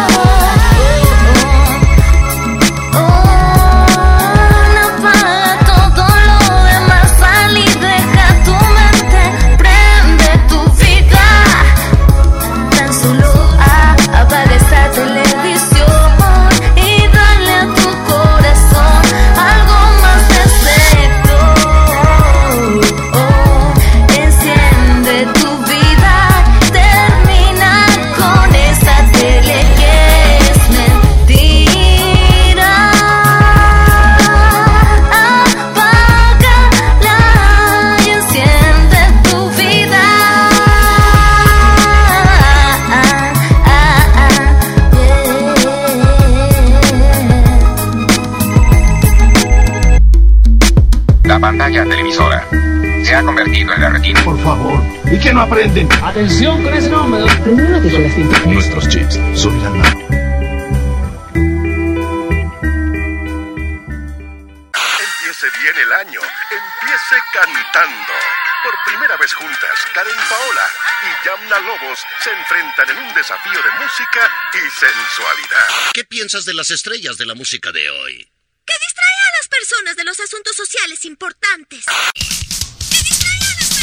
La pantalla televisora se ha convertido en la retina. Por favor, ¿y qué no aprenden? Atención con ese nombre. Primero que con la cinta. Nuestros chips suben al mando. Empiece bien el año, empiece cantando. Por primera vez juntas, Karen Paola y Yamna Lobos se enfrentan en un desafío de música y sensualidad. ¿Qué piensas de las estrellas de la música de hoy? Que distrae a las personas de los asuntos sociales importantes. Que distrae a las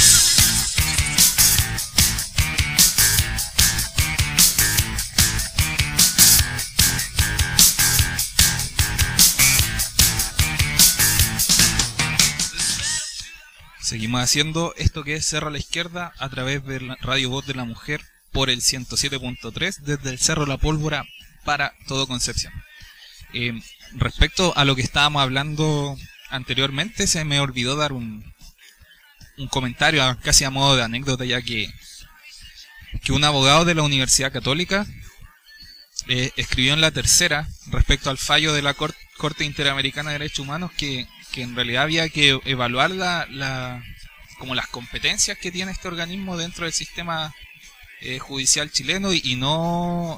Seguimos haciendo esto que es Cerro a la Izquierda a través de la Radio Voz de la Mujer por el ciento siete punto tres desde el Cerro La Pólvora para todo Concepción. Eh, respecto a lo que estábamos hablando anteriormente, se me olvidó dar un, un comentario casi a modo de anécdota, ya que, que un abogado de la Universidad Católica eh, escribió en la tercera respecto al fallo de la Cor- Corte Interamericana de Derechos Humanos que, que en realidad había que evaluar la, la, como las competencias que tiene este organismo dentro del sistema eh, judicial chileno y, y no...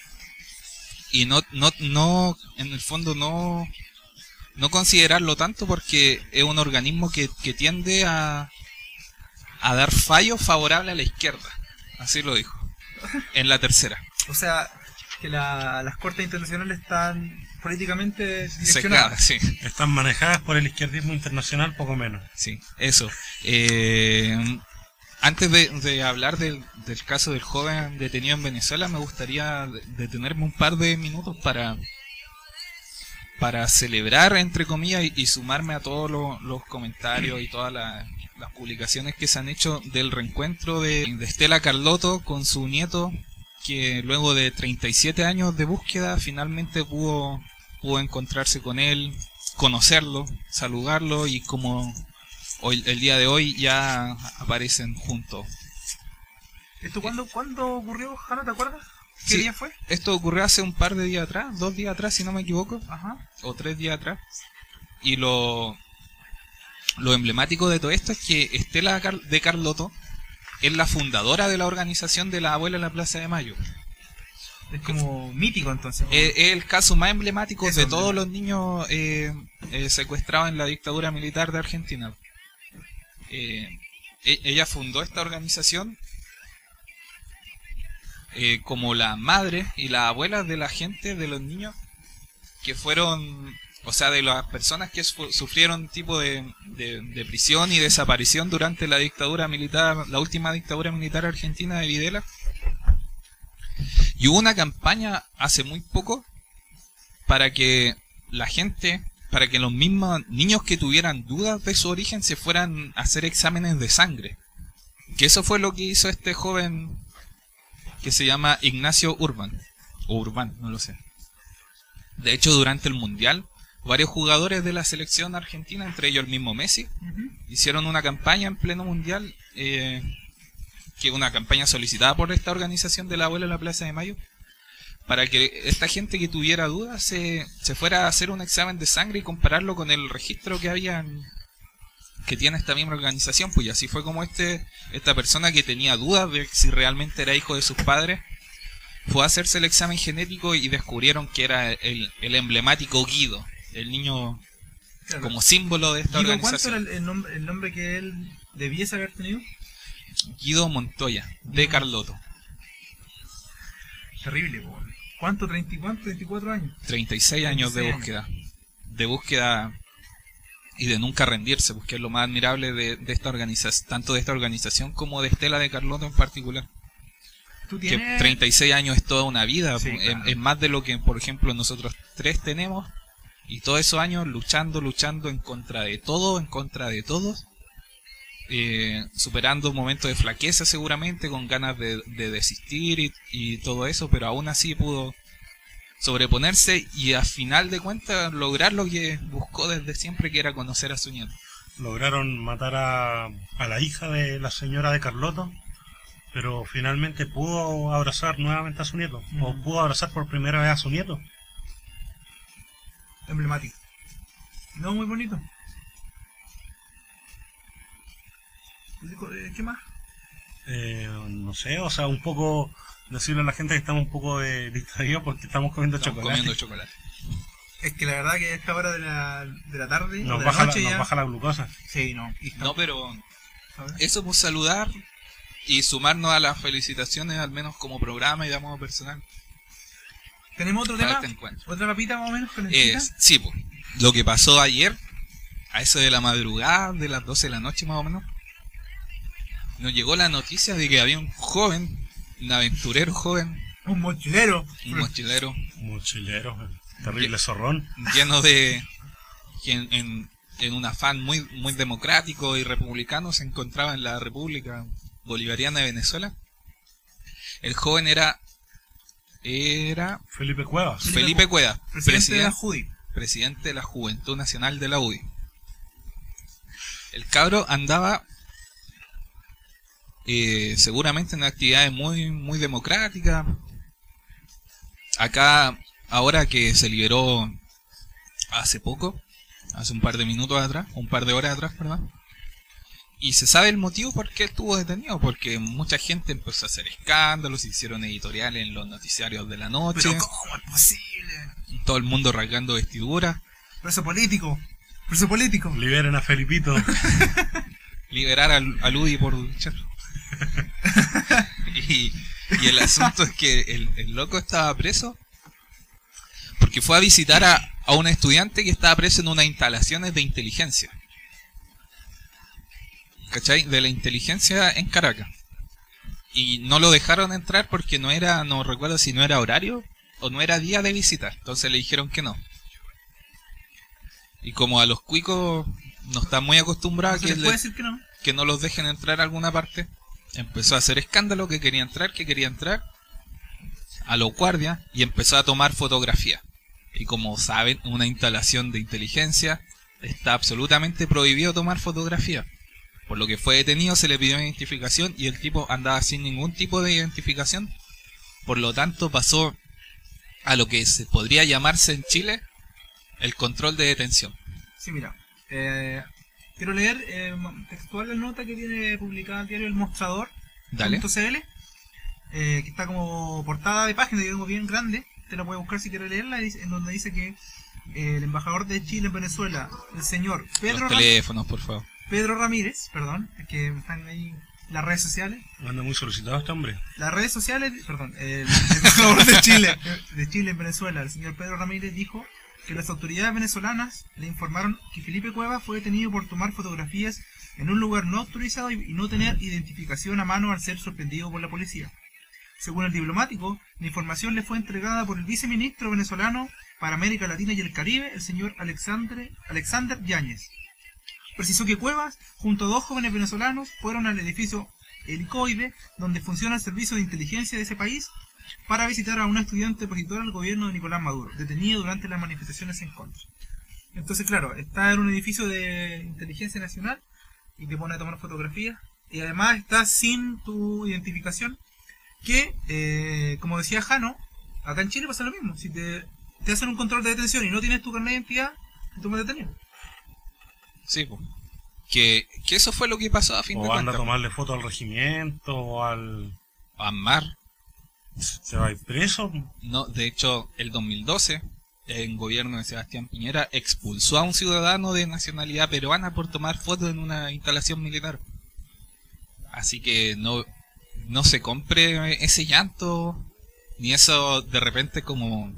y no, no, no, en el fondo no, no considerarlo tanto porque es un organismo que, que tiende a, a dar fallos favorables a la izquierda, así lo dijo, en la tercera. O sea, que la, las cortes internacionales están políticamente direccionadas. Secada, sí. Están manejadas por el izquierdismo internacional, poco menos. Sí, eso. Eh, Antes de, de hablar del, del caso del joven detenido en Venezuela, me gustaría detenerme un par de minutos para para celebrar, entre comillas, y, y sumarme a todos los, los comentarios y todas la, las publicaciones que se han hecho del reencuentro de, de Estela Carlotto con su nieto, que luego de treinta y siete años de búsqueda finalmente pudo, pudo encontrarse con él, conocerlo, saludarlo y como... Hoy, el día de hoy ya aparecen juntos. ¿Esto cuándo, cuándo ocurrió, Jano? ¿Te acuerdas? ¿Qué Sí, día fue? Esto ocurrió hace un par de días atrás, dos días atrás si no me equivoco, Ajá. o tres días atrás. Y lo, lo emblemático de todo esto es que Estela Car- de Carlotto es la fundadora de la organización de la abuela en la Plaza de Mayo. Es como mítico entonces. Es, es el caso más emblemático Eso, de todos ¿no? los niños eh, eh, secuestrados en la dictadura militar de Argentina. Eh, e- ella fundó esta organización eh, como la madre y la abuela de la gente, de los niños que fueron, o sea, de las personas que su- sufrieron tipo de, de, de prisión y desaparición durante la dictadura militar, la última dictadura militar argentina de Videla. Y hubo una campaña hace muy poco para que la gente para que los mismos niños que tuvieran dudas de su origen se fueran a hacer exámenes de sangre. Que eso fue lo que hizo este joven que se llama Ignacio Urban, o Urban, no lo sé. De hecho, durante el Mundial, varios jugadores de la selección argentina, entre ellos el mismo Messi, uh-huh. hicieron una campaña en pleno Mundial, eh, que una campaña solicitada por esta organización de la abuela en la Plaza de Mayo, para que esta gente que tuviera dudas se, se fuera a hacer un examen de sangre y compararlo con el registro que había en, que tiene esta misma organización. Pues y así fue como este esta persona que tenía dudas de si realmente era hijo de sus padres fue a hacerse el examen genético y descubrieron que era el, el emblemático Guido, el niño claro. como símbolo de esta Guido, organización. ¿cuánto era el, el, nombre, el nombre que él debiese haber tenido? Guido Montoya, de mm. Carlotto. Terrible, po. ¿Cuánto? ¿treinta y cuánto? ¿treinta y cuatro años? treinta y seis años de búsqueda. De búsqueda y de nunca rendirse, porque es lo más admirable de, de esta organización, tanto de esta organización como de Estela de Carlotto en particular. ¿Tú tienes... Que treinta y seis años es toda una vida, sí, es, claro. es más de lo que, por ejemplo, nosotros tres tenemos, y todos esos años luchando, luchando en contra de todo, en contra de todos, eh, superando momentos de flaqueza seguramente, con ganas de, de desistir y, y todo eso, pero aún así pudo sobreponerse y a final de cuentas lograr lo que buscó desde siempre, que era conocer a su nieto. Lograron matar a, a la hija de la señora de Carlotto, pero finalmente pudo abrazar nuevamente a su nieto, mm. o pudo abrazar por primera vez a su nieto. Emblemático. No, muy bonito. ¿Qué más? Eh, no sé, o sea, un poco decirle a la gente que estamos un poco eh, distraídos porque estamos comiendo estamos chocolate. comiendo chocolate. Es que la verdad que a esta hora de la, de la tarde nos, de baja la la, noche nos ya... baja la glucosa. Sí, no. No, pero eso por saludar y sumarnos a las felicitaciones, al menos como programa y de modo personal. ¿Tenemos otro tema? ¿Otra papita más o menos? Eh, sí, pues. Lo que pasó ayer, a eso de la madrugada, de las doce de la noche más o menos, nos llegó la noticia de que había un joven, un aventurero joven. Un mochilero. Un mochilero. Un mochilero, terrible zorrón. Lleno de... En, en, en un afán muy, muy democrático y republicano, se encontraba en la República Bolivariana de Venezuela. El joven era... Era... Felipe Cuevas. Felipe Cuevas. Presidente, presidente de la Ju D I. Presidente de la Juventud Nacional de la U D I. El cabro andaba... Eh, seguramente en actividades muy muy democráticas. Acá, ahora que se liberó hace poco, hace un par de minutos atrás, un par de horas atrás, perdón, y se sabe el motivo por qué estuvo detenido, porque mucha gente empezó a hacer escándalos, hicieron editoriales en los noticiarios de la noche. ¿Pero cómo es posible? Todo el mundo rasgando vestiduras. Preso político, preso político. Liberen a Felipito. Liberar al, al U D I por luchar. y, y el asunto es que el, el loco estaba preso porque fue a visitar a, a un estudiante que estaba preso en unas instalaciones de inteligencia, ¿cachai? De la inteligencia en Caracas, y no lo dejaron entrar porque no era, no recuerdo si no era horario o no era día de visita, entonces le dijeron que no. Y como a los cuicos no están muy acostumbrados a que, le, decir que, no? que no los dejen entrar a alguna parte, empezó a hacer escándalo, que quería entrar, que quería entrar a los guardias, y empezó a tomar fotografías. Y como saben, una instalación de inteligencia está absolutamente prohibido tomar fotografías, por lo que fue detenido, se le pidió identificación y el tipo andaba sin ningún tipo de identificación. Por lo tanto pasó a lo que se podría llamarse en Chile el control de detención. Sí, mira, eh, quiero leer eh, textual la nota que tiene publicada el diario El Mostrador. Dale. .cl, eh, que está como portada de página, digamos, bien grande. Te la puedes buscar si quieres leerla, en donde dice que eh, el embajador de Chile en Venezuela, el señor Pedro Los teléfonos, por favor. Pedro Ramírez, perdón, es que están ahí las redes sociales. Anda muy solicitado este hombre. Las redes sociales, perdón, el embajador de Chile, de Chile en Venezuela, el señor Pedro Ramírez, dijo que las autoridades venezolanas le informaron que Felipe Cuevas fue detenido por tomar fotografías en un lugar no autorizado y no tener identificación a mano al ser sorprendido por la policía. Según el diplomático, la información le fue entregada por el viceministro venezolano para América Latina y el Caribe, el señor Alexandre, Alexander Yáñez. Precisó que Cuevas, junto a dos jóvenes venezolanos, fueron al edificio Helicoide, donde funciona el servicio de inteligencia de ese país, para visitar a una estudiante opositora al gobierno de Nicolás Maduro, detenido durante las manifestaciones en contra. Entonces, claro, está en un edificio de inteligencia nacional y te pone a tomar fotografías, y además está sin tu identificación, que, eh, como decía Jano, acá en Chile pasa lo mismo. Si te, te hacen un control de detención y no tienes tu carnet de identidad, te toman detenido. Sí, pues. Que, que eso fue lo que pasó a fin o de anda cuentas. a tomarle foto al regimiento o al... A Mar. ¿Se va a ir preso? No, de hecho, el dos mil doce, el gobierno de Sebastián Piñera expulsó a un ciudadano de nacionalidad peruana por tomar fotos en una instalación militar. Así que no, no se compre ese llanto, ni eso de repente como...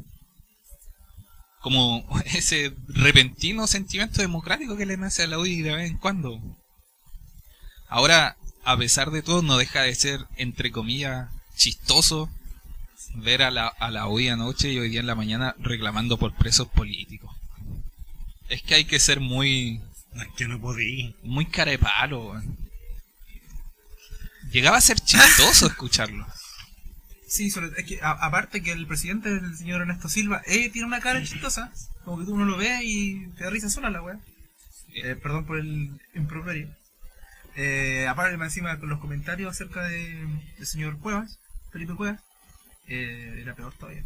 como ese repentino sentimiento democrático que le nace a la U D I de vez en cuando. Ahora, a pesar de todo, no deja de ser, entre comillas, chistoso ver a la, a la U D I anoche y hoy día en la mañana reclamando por presos políticos. Es que hay que ser muy... Es que no podí. Muy carepalo. Llegaba a ser chistoso escucharlo. Sí, sobre, es que a, aparte que el presidente, el señor Ernesto Silva, eh, tiene una cara chistosa, como que tú uno lo ve y te da risa sola la weá. Eh, perdón por el improperio. Eh, aparte encima con los comentarios acerca de, del señor Cuevas, Felipe Cuevas, eh, era peor todavía.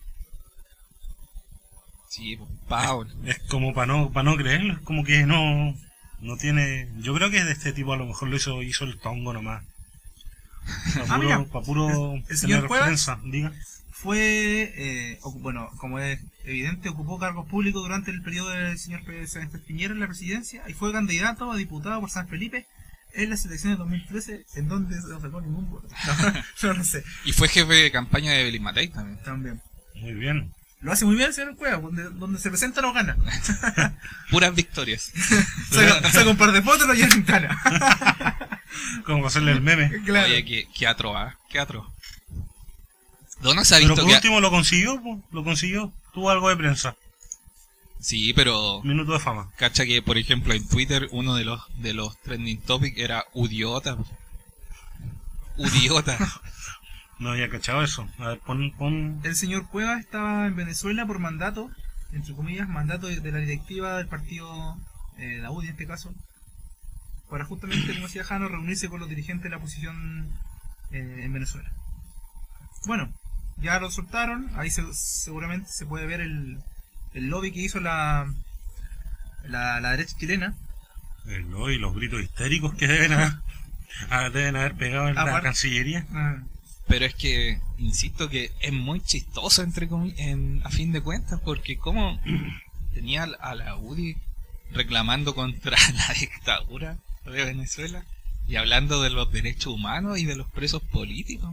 Sí, pavo. Es, es como para no, para no creerlo, es como que no, no tiene... Yo creo que de este tipo a lo mejor lo hizo, hizo el tongo nomás. Para ah, puro, mira, pa puro el, el señor Cuevas diga. fue, eh, bueno, como es evidente, ocupó cargos públicos durante el periodo del señor Sebastián Piñera en la presidencia y fue candidato a diputado por San Felipe en las elecciones de dos mil trece, en donde no sacó ningún voto. No, no, no sé. Y fue jefe de campaña de Evelyn Matei también. También. Muy bien. Lo hace muy bien el señor Cuevas, donde, donde se presenta no gana. Puras victorias. saca, saca un par de fotos y lo lleva en cana. Como hacerle el meme. Claro. Oye, que, que atro, ¿eh? Que atro. ¿Dónde se ha visto? Pero por que último lo consiguió, po, lo consiguió. Tuvo algo de prensa. Sí, pero... Minuto de fama. Cacha que, por ejemplo, en Twitter uno de los de los trending topics era Udiota. Udiota. No había cachado eso. A ver, pon, pon... El señor Cuevas estaba en Venezuela por mandato, entre comillas, mandato de, de la directiva del partido, eh, la U D I en este caso, para justamente, como decía Jano, reunirse con los dirigentes de la oposición eh, en Venezuela. Bueno, ya lo soltaron, ahí se, seguramente se puede ver el, el lobby que hizo la, la, la derecha chilena. El lobby, los gritos histéricos que deben haber, deben haber pegado en la Aparte, Cancillería. Ah. Pero es que, insisto que es muy chistoso entre comillas, en, a fin de cuentas, porque como tenía a la U D I reclamando contra la dictadura de Venezuela y hablando de los derechos humanos y de los presos políticos.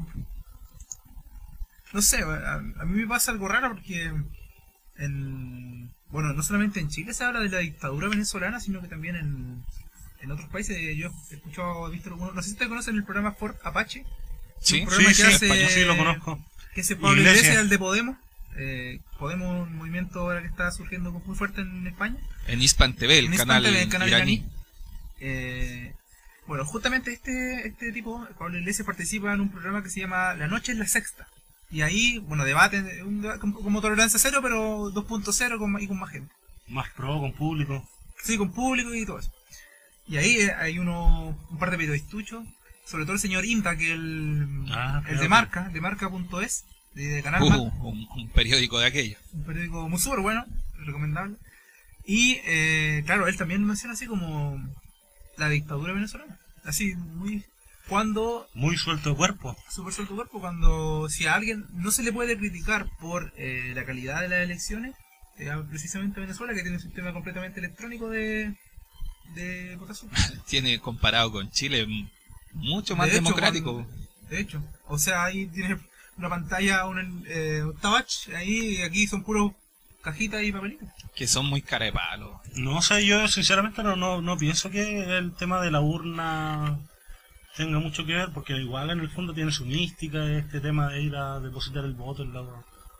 No sé, a, a mí me pasa algo raro porque en, bueno, no solamente en Chile se habla de la dictadura venezolana, sino que también en, en otros países. Yo he escuchado, he visto algunos, no sé si ustedes conocen el programa Fort Apache. Sí, un programa sí, que sí, hace, yo sí lo conozco. Que hace Pablo Iglesias, Iglesias el de Podemos. Eh, Podemos, un movimiento ahora que está surgiendo muy fuerte en España. En Hispan T V, el en canal, Hispan T V, el canal iraní. iraní. Eh, bueno, justamente este este tipo, Pablo Iglesias, participa en un programa que se llama La Noche en la Sexta. Y ahí, bueno, debaten, un debate como, como Tolerancia Cero, pero dos punto cero con, y con más gente. Más pro, con público. Sí, con público y todo eso. Y ahí hay uno, un par de periodistuchos, sobre todo el señor Inta, que el, ah, el de Marca, de marca punto es, de, de Canal uh, Marca. Un, un periódico de aquello. Un periódico muy súper bueno, recomendable. Y, eh, claro, él también menciona así como la dictadura venezolana. Así, muy... Cuando... Muy suelto de cuerpo. Súper suelto de cuerpo, cuando si a alguien no se le puede criticar por eh, la calidad de las elecciones, eh, precisamente Venezuela, que tiene un sistema completamente electrónico de, de votación. Tiene, comparado con Chile, mucho más de hecho, democrático. Cuando, de hecho, o sea, ahí tiene una pantalla, un, eh, un touch, ahí aquí son puros cajitas y papelitos. Que son muy cara de palo. No sé, yo sinceramente no, no, no pienso que el tema de la urna tenga mucho que ver, porque igual en el fondo tiene su mística este tema de ir a depositar el voto en la,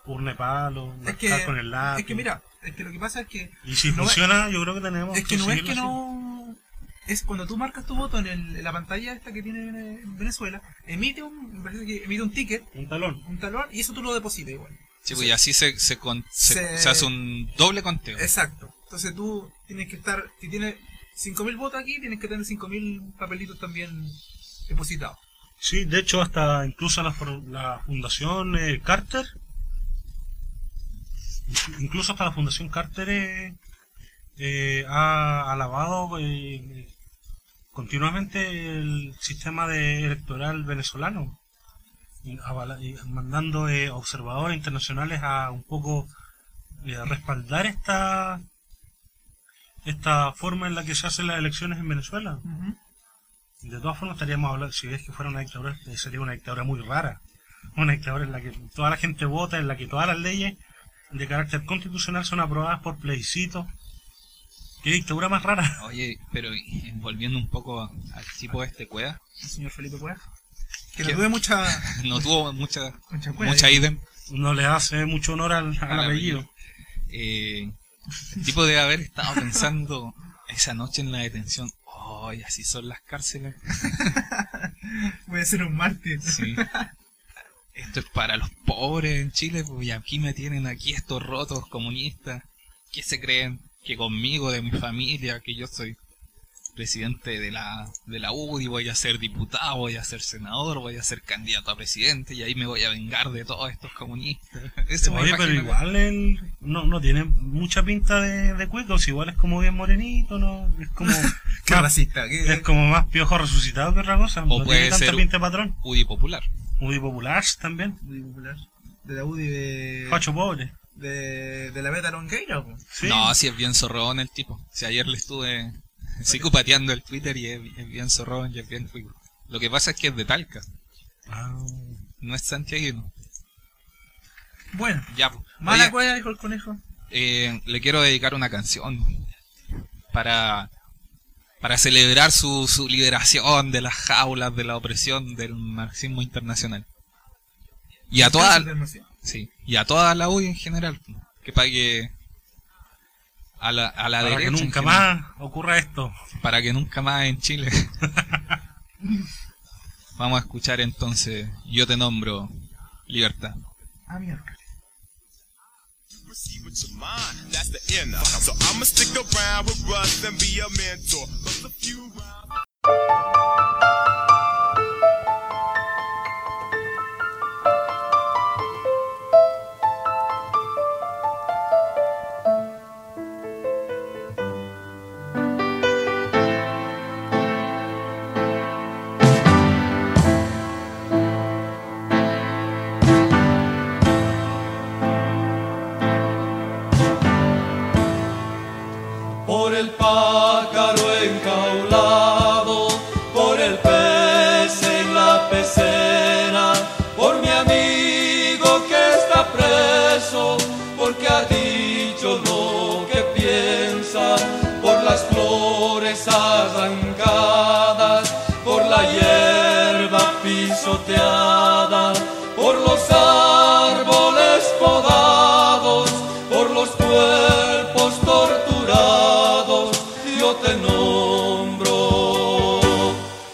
urne palo, es que, con el lápiz. Es que mira, es que lo que pasa es que... Y si no funciona, es, yo creo que tenemos Es que no es que así. no... Es cuando tú marcas tu voto en, el, en la pantalla esta que tiene Venezuela, emite un, me parece que emite un ticket. Un talón. Un talón, y eso tú lo depositas igual. Sí, pues y así se, se, con, se, se, se hace un doble conteo. Exacto. Entonces tú tienes que estar, si tienes cinco mil votos aquí, tienes que tener cinco mil papelitos también depositados. Sí, de hecho hasta incluso la, la fundación eh, Carter, incluso hasta la fundación Carter eh, eh, ha alabado eh, continuamente el sistema de electoral venezolano, y, avala, y mandando eh, observadores internacionales a un poco eh, a respaldar esta esta forma en la que se hacen las elecciones en Venezuela. Uh-huh. De todas formas estaríamos hablando, si es que fuera una dictadura, sería una dictadura muy rara, una dictadura en la que toda la gente vota, en la que todas las leyes de carácter constitucional son aprobadas por plebiscito. ¿Qué dictadura más rara? Oye, pero volviendo un poco al tipo de este Cueva, el señor Felipe Cueva, que no tuve mucha no tuvo mucha mucha, mucha idem, no le hace mucho honor al, al apellido. Eh, el tipo debe haber estado pensando esa noche en la detención, ¡ay, así son las cárceles! Voy a ser un mártir. Sí. Esto es para los pobres en Chile, pues, y aquí me tienen aquí estos rotos comunistas. ¿Qué se creen? Que conmigo, de mi familia, que yo soy presidente de la de la U D I, voy a ser diputado, voy a ser senador, voy a ser candidato a presidente, y ahí me voy a vengar de todos estos comunistas. Eso Oye, pero igual él no, no tiene mucha pinta de, de cuico, si igual es como bien morenito, no es como qué más, racista, ¿qué? Es como más piojo resucitado que otra cosa, o no puede tiene tanta ser pinta de patrón. U D I popular. U D I popular también. U D I popular. De la U D I de... Facho pobre. De, de la Beta Longueira, ¿sí? No, si es bien zorrón el tipo. Si ayer le estuve psicopateando el Twitter y es, es bien zorrón y es bien cuico. Lo que pasa es que es de Talca. Ah. No es santiaguino. Bueno, ya, pues. Mala cueva, dijo el conejo. Eh, le quiero dedicar una canción para para celebrar su, su liberación de las jaulas de la opresión del marxismo internacional. Y a toda sí, y a toda la U D I en general, que pague a la, a la para derecha. Que nunca más ocurra esto. Para que nunca más en Chile. Vamos a escuchar entonces Yo te nombro Libertad. Ah, mierda. That's the inner. So I'ma stick around with Russ and be a mentor. A few rounds. Por el pájaro encaulado, por el pez en la pecera, por mi amigo que está preso, porque ha dicho lo que piensa, por las flores arrancadas, por la hierba pisoteada, por los árboles podados, por los cuerpos torturados, yo te nombro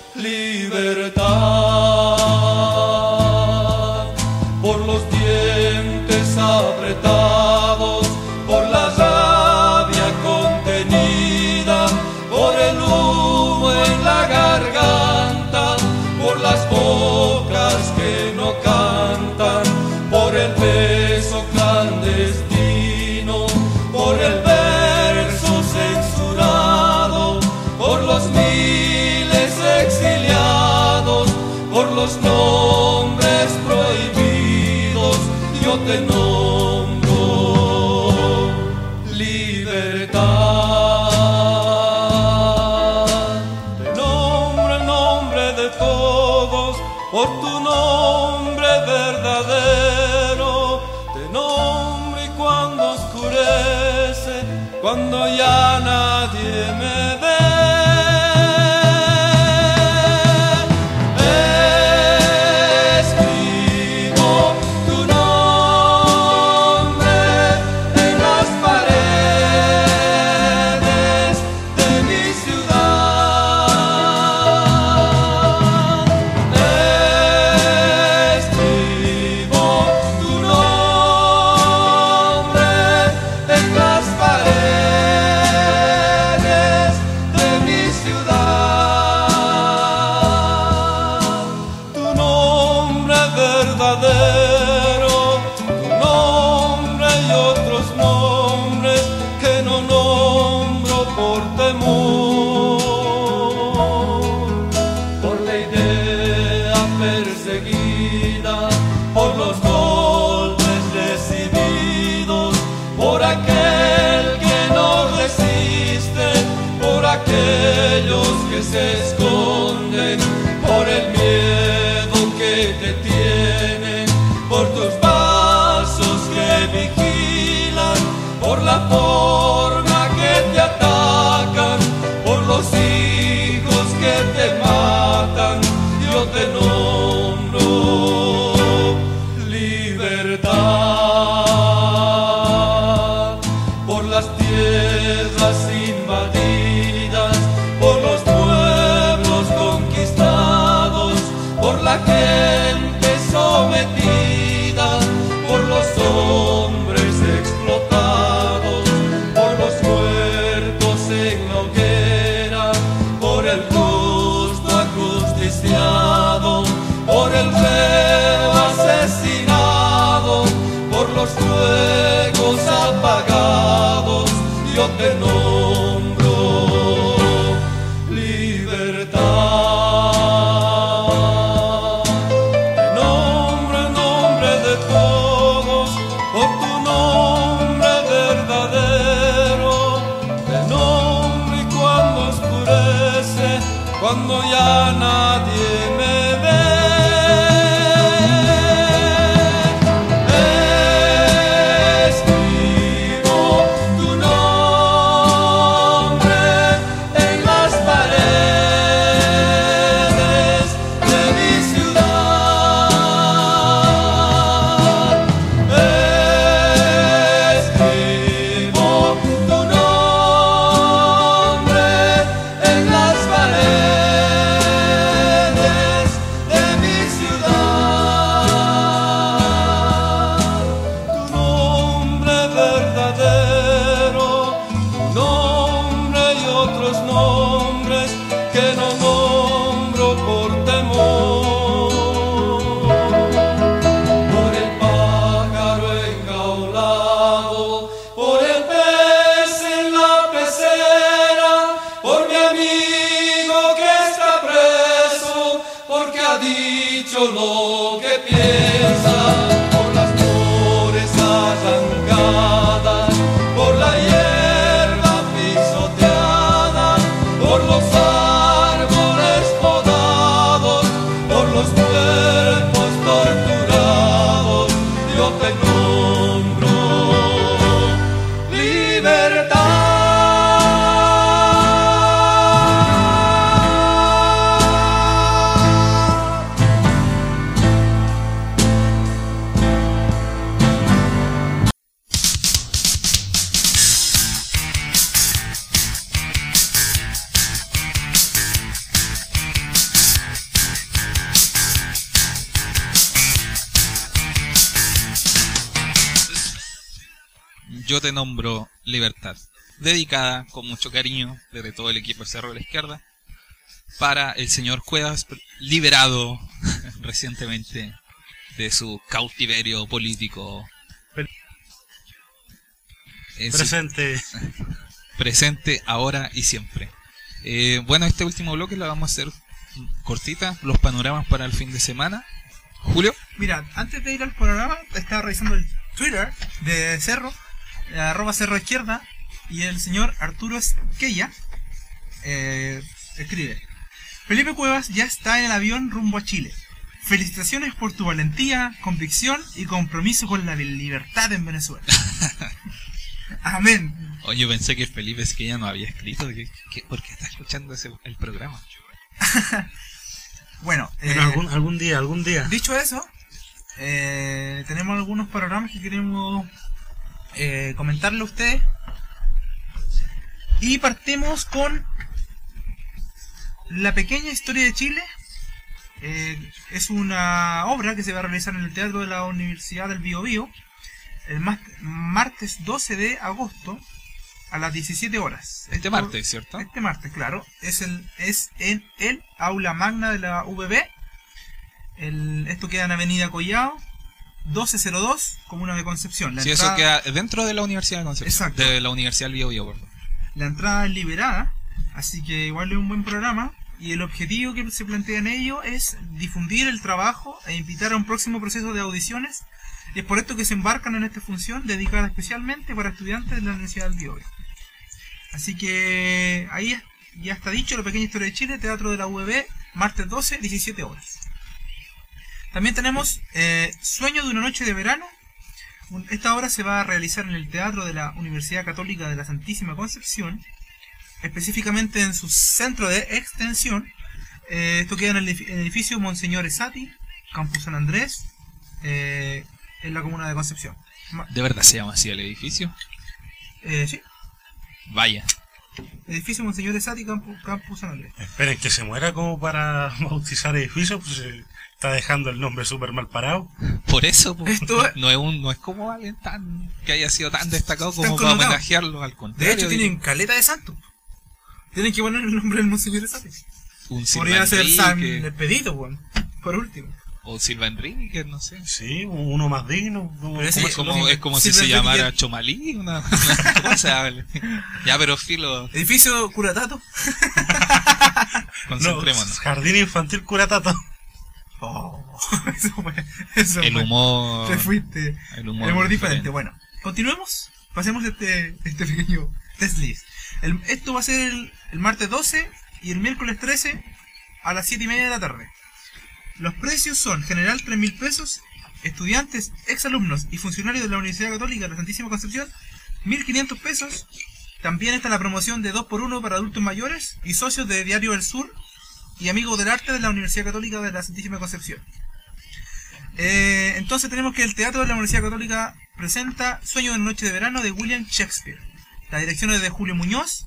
libertad. Por los dientes apretados, por la rabia contenida, por el humo en la garganta, por las bocas que no cantan, por el beso clandestino, por el verso censurado, por los miles exiliados, por los nombres prohibidos, yo te nombro libertad. Te nombro el nombre de todos, por tu nombre verdadero, te nombro y cuando oscurece, cuando ya nadie me ve, escribo tu nombre que se esconden por el miedo que te tienen, por tus pasos que vigilan, por la forma que te atacan, por los hijos que te matan. Yo te nombro libertad, por las tierras invadidas, por los pueblos conquistados, por la gente sometida, por los hombres explotados, por los muertos en la hoguera, por el justo ajusticiado, por el reo asesinado, por los fuegos apagados. Yo te nombro libertad. Te nombro en nombre de todos, por tu nombre verdadero. Te nombro y cuando oscurece, cuando ya nadie me ve, lo que piensa, por las flores arrancadas, por la hierba pisoteada, por los árboles podados, por los cuerpos torturados. Yo te nombro libertad. Yo te nombro libertad, dedicada con mucho cariño desde todo el equipo de Cerro de la Izquierda para el señor Cuevas, liberado recientemente de su cautiverio político. Presente. Presente, ahora y siempre. Eh, bueno, este último bloque lo vamos a hacer cortita, los panoramas para el fin de semana. Julio. Mira, antes de ir al programa, estaba revisando el Twitter de Cerro, arroba Cerro Izquierda, y el señor Arturo Esquella eh, escribe: Felipe Cuevas ya está en el avión rumbo a Chile. Felicitaciones por tu valentía, convicción y compromiso con la libertad en Venezuela. Amén. Oye, pensé que Felipe Esquella no había escrito. ¿Qué, qué, ¿Por qué está escuchando ese, el programa? Bueno, eh, algún, algún día, algún día. Dicho eso, eh, tenemos algunos panoramas que queremos eh, comentarle a ustedes. Y partimos con La pequeña historia de Chile. Eh, es una obra que se va a realizar en el Teatro de la Universidad del Biobío el martes doce de agosto a las diecisiete horas. Este Esto, martes, ¿cierto? Este martes, claro. Es, el, es en el aula magna de la U B B. El, esto queda en Avenida Collao, doce cero dos, Comuna de Concepción. La sí, entrada, eso queda dentro de la Universidad de Concepción. Exacto. De la Universidad del Biobío, perdón. La entrada es liberada, así que igual es un buen programa. Y el objetivo que se plantea en ello es difundir el trabajo e invitar a un próximo proceso de audiciones. Y es por esto que se embarcan en esta función dedicada especialmente para estudiantes de la Universidad del Biobío. Así que ahí ya está dicho, La Pequeña Historia de Chile, Teatro de la U E B, martes doce, diecisiete horas. También tenemos eh, Sueño de una noche de verano. Esta obra se va a realizar en el Teatro de la Universidad Católica de la Santísima Concepción, específicamente en su centro de extensión. Eh, esto queda en el edificio Monseñor Esati, Campus San Andrés, eh, en la comuna de Concepción. ¿De verdad se llama así el edificio? Eh, sí. Vaya. Edificio Monseñor Esati, Campus, Campus San Andrés. Esperen que se muera como para bautizar edificios, pues eh, está dejando el nombre súper mal parado. Por eso, pues, Esto es... no es un, no es como alguien tan que haya sido tan destacado como para homenajearlo, al contrario. De hecho, tienen caleta de santo. Tienen que poner el nombre del Monseñor Esati. Un Silva Podría ser San Enrique. Expedito, bueno, por último. O Silva Enrique, no sé. Sí, uno más digno. Pero es es como, como es como si Silva se Enrique. llamara Chomalí, una, una cosa. Ya, pero filo. Edificio Curatato. Concentrémonos. No, Jardín Infantil Curatato. Oh, eso fue, eso El fue. humor. Te fuiste. El humor, El humor diferente. diferente. Bueno, continuemos. Pasemos este, este pequeño desliz. El, esto va a ser el, el martes doce y el miércoles trece a las siete y media de la tarde. Los precios son general tres mil pesos, estudiantes, exalumnos y funcionarios de la Universidad Católica de la Santísima Concepción mil quinientos pesos. También está la promoción de dos por uno para adultos mayores y socios de Diario del Sur y amigos del arte de la Universidad Católica de la Santísima Concepción. Eh, entonces tenemos que el Teatro de la Universidad Católica presenta Sueño de una noche de verano de William Shakespeare. La dirección es de Julio Muñoz.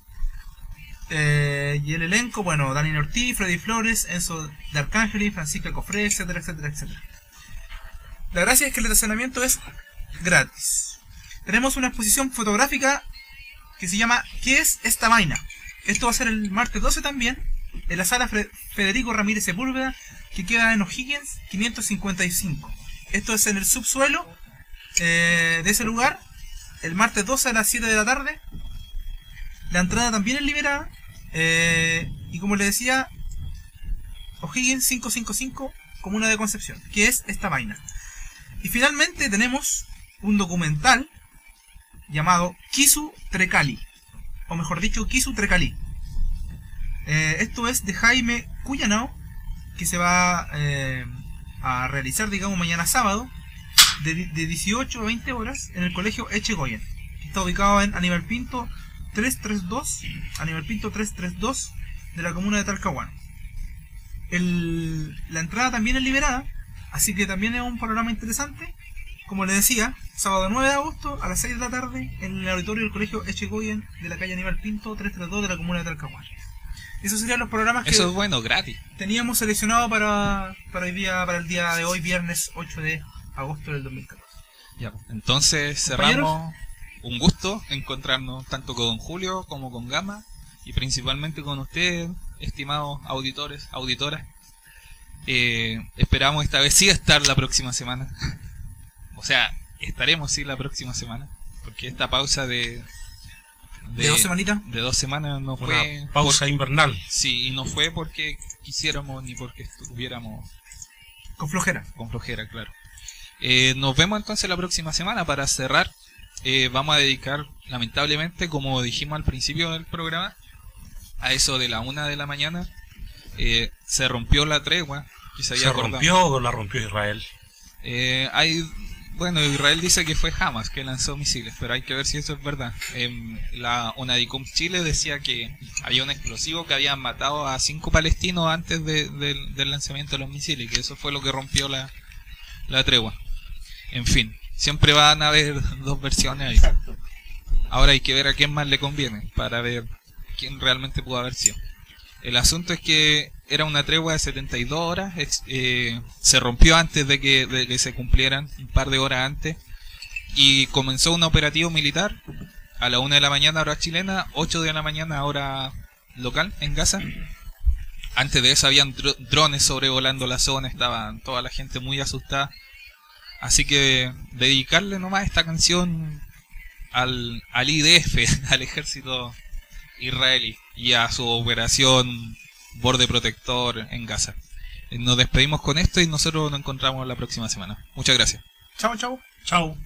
Eh, y el elenco, bueno, Daniel Ortiz, Freddy Flores, Enzo de Arcángeli, Francisca Cofré, etcétera, etcétera, etcétera. La gracia es que el estacionamiento es gratis. Tenemos una exposición fotográfica que se llama ¿Qué es esta vaina? Esto va a ser el martes doce también, en la sala Fre- Federico Ramírez Sepúlveda, que queda en O'Higgins quinientos cincuenta y cinco. Esto es en el subsuelo eh, de ese lugar, el martes doce a las siete de la tarde. La entrada también es liberada. Eh, y como les decía, O'Higgins quinientos cincuenta y cinco, comuna de Concepción. ¿Qué es esta vaina? Y finalmente tenemos un documental llamado Kisu Trecali. O mejor dicho, Kisu Trecali. Eh, esto es de Jaime Cuyanao, que se va eh, a realizar, digamos, mañana sábado, de, de dieciocho a veinte horas, en el colegio Echegoyen. Está ubicado en Aníbal Pinto trescientos treinta y dos, Aníbal Pinto trescientos treinta y dos, de la comuna de Talcahuano. El, la entrada también es liberada, así que también es un programa interesante. Como les decía, sábado nueve de agosto a las seis de la tarde en el auditorio del colegio Echegoyen de la calle Aníbal Pinto trescientos treinta y dos de la comuna de Talcahuano. Esos serían los programas que Eso es bueno, gratis. teníamos seleccionado para, para, hoy día, para el día de hoy, viernes ocho de agosto del dos mil catorce. Ya, entonces cerramos. Un gusto encontrarnos tanto con Julio como con Gama y principalmente con ustedes, estimados auditores, auditoras. Eh, esperamos esta vez sí estar la próxima semana. O sea, estaremos sí la próxima semana, porque esta pausa de de, ¿De dos semanitas de dos semanas no Una fue pausa por, invernal. Sí, y no fue porque quisiéramos ni porque estuviéramos con flojera. Con flojera, claro. Eh, nos vemos entonces la próxima semana para cerrar. Eh, vamos a dedicar, lamentablemente, como dijimos al principio del programa, a eso de la una de la mañana. Eh, se rompió la tregua. Que se había ¿Se acordado. rompió o la rompió Israel? Eh, hay, bueno, Israel dice que fue Hamas que lanzó misiles, pero hay que ver si eso es verdad. Eh, la ONADICOM Chile decía que había un explosivo que habían matado a cinco palestinos antes de, de, del lanzamiento de los misiles, y que eso fue lo que rompió la, la tregua. En fin. Siempre van a haber dos versiones ahí. Ahora hay que ver a quién más le conviene para ver quién realmente pudo haber sido. El asunto es que era una tregua de setenta y dos horas. Eh, se rompió antes de que, de que se cumplieran, un par de horas antes. Y comenzó un operativo militar a la una de la mañana hora chilena, ocho de la mañana hora local en Gaza. Antes de eso habían dro- drones sobrevolando la zona. Estaban toda la gente muy asustada. Así que dedicarle nomás esta canción al, al I D F, al ejército israelí, y a su operación Borde Protector en Gaza. Nos despedimos con esto y nosotros nos encontramos la próxima semana. Muchas gracias. Chao, chao. Chao.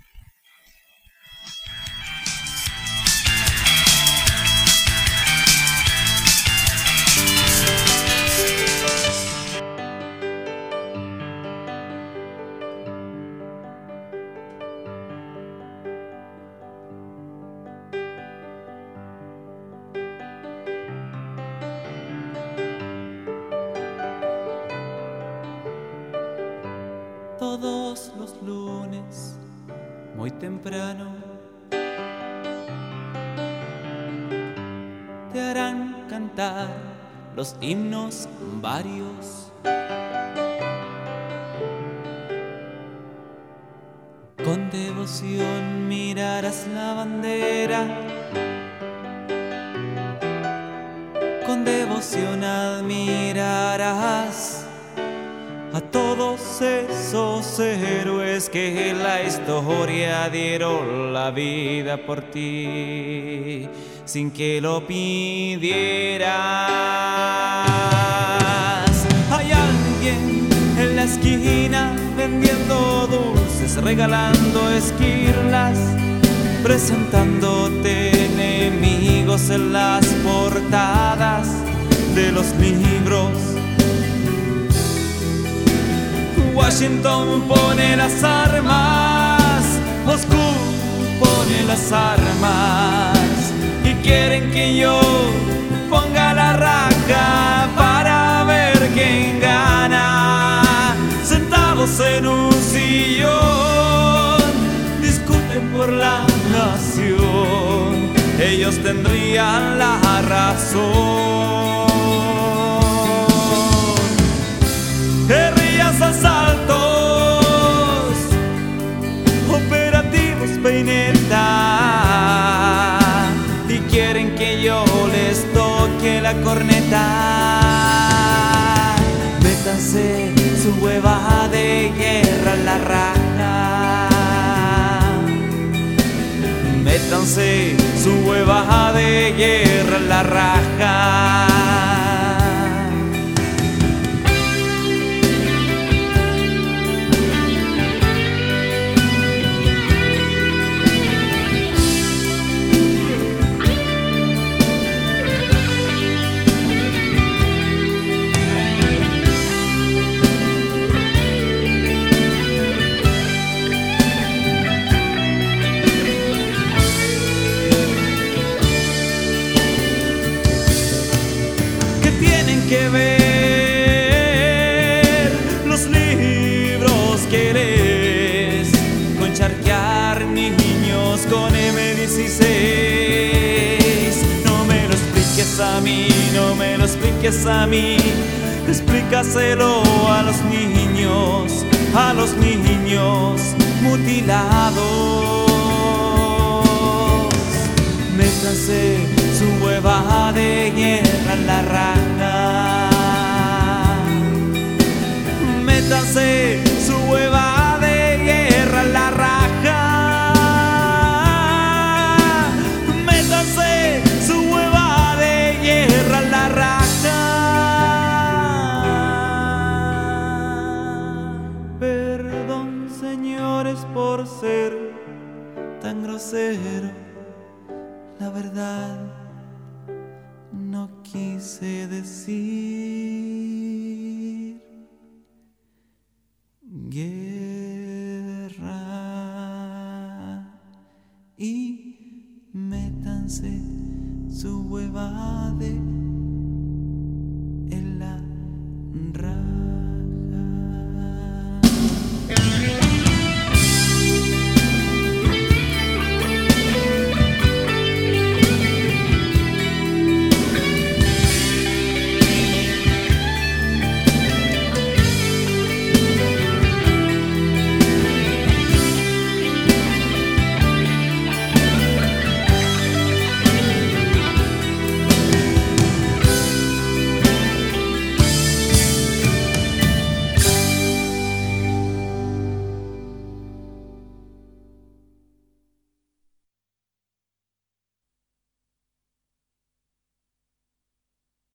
todos los lunes, muy temprano, te harán cantar los himnos varios. Con devoción mirarás la bandera, con devoción admirarás a todos esos héroes que en la historia dieron la vida por ti sin que lo pidieras. Hay alguien en la esquina vendiendo dulces, regalando esquirlas, presentándote enemigos en las portadas de los libros. Washington pone las armas, Moscú pone las armas, y quieren que yo ponga la raja para ver quién gana. Sentados en un sillón, discuten por la nación, ellos tendrían la razón. Guerrillas, asaltos, operativos peineta, y quieren que yo les toque la corneta. Métanse su hueva de guerra en la raja, métanse su hueva de guerra en la raja. Que ver los libros que lees, con charquear niños con eme dieciséis. No me lo expliques a mí, no me lo expliques a mí, explícaselo a los niños, a los niños mutilados. Métanse su hueva de guerra en la raja, métanse su hueva de guerra en la raja, métanse su hueva de guerra en la raja. Perdón, señores, por ser tan grosero, la verdad no quise decir guerra. Y métanse su hueva de en la raja.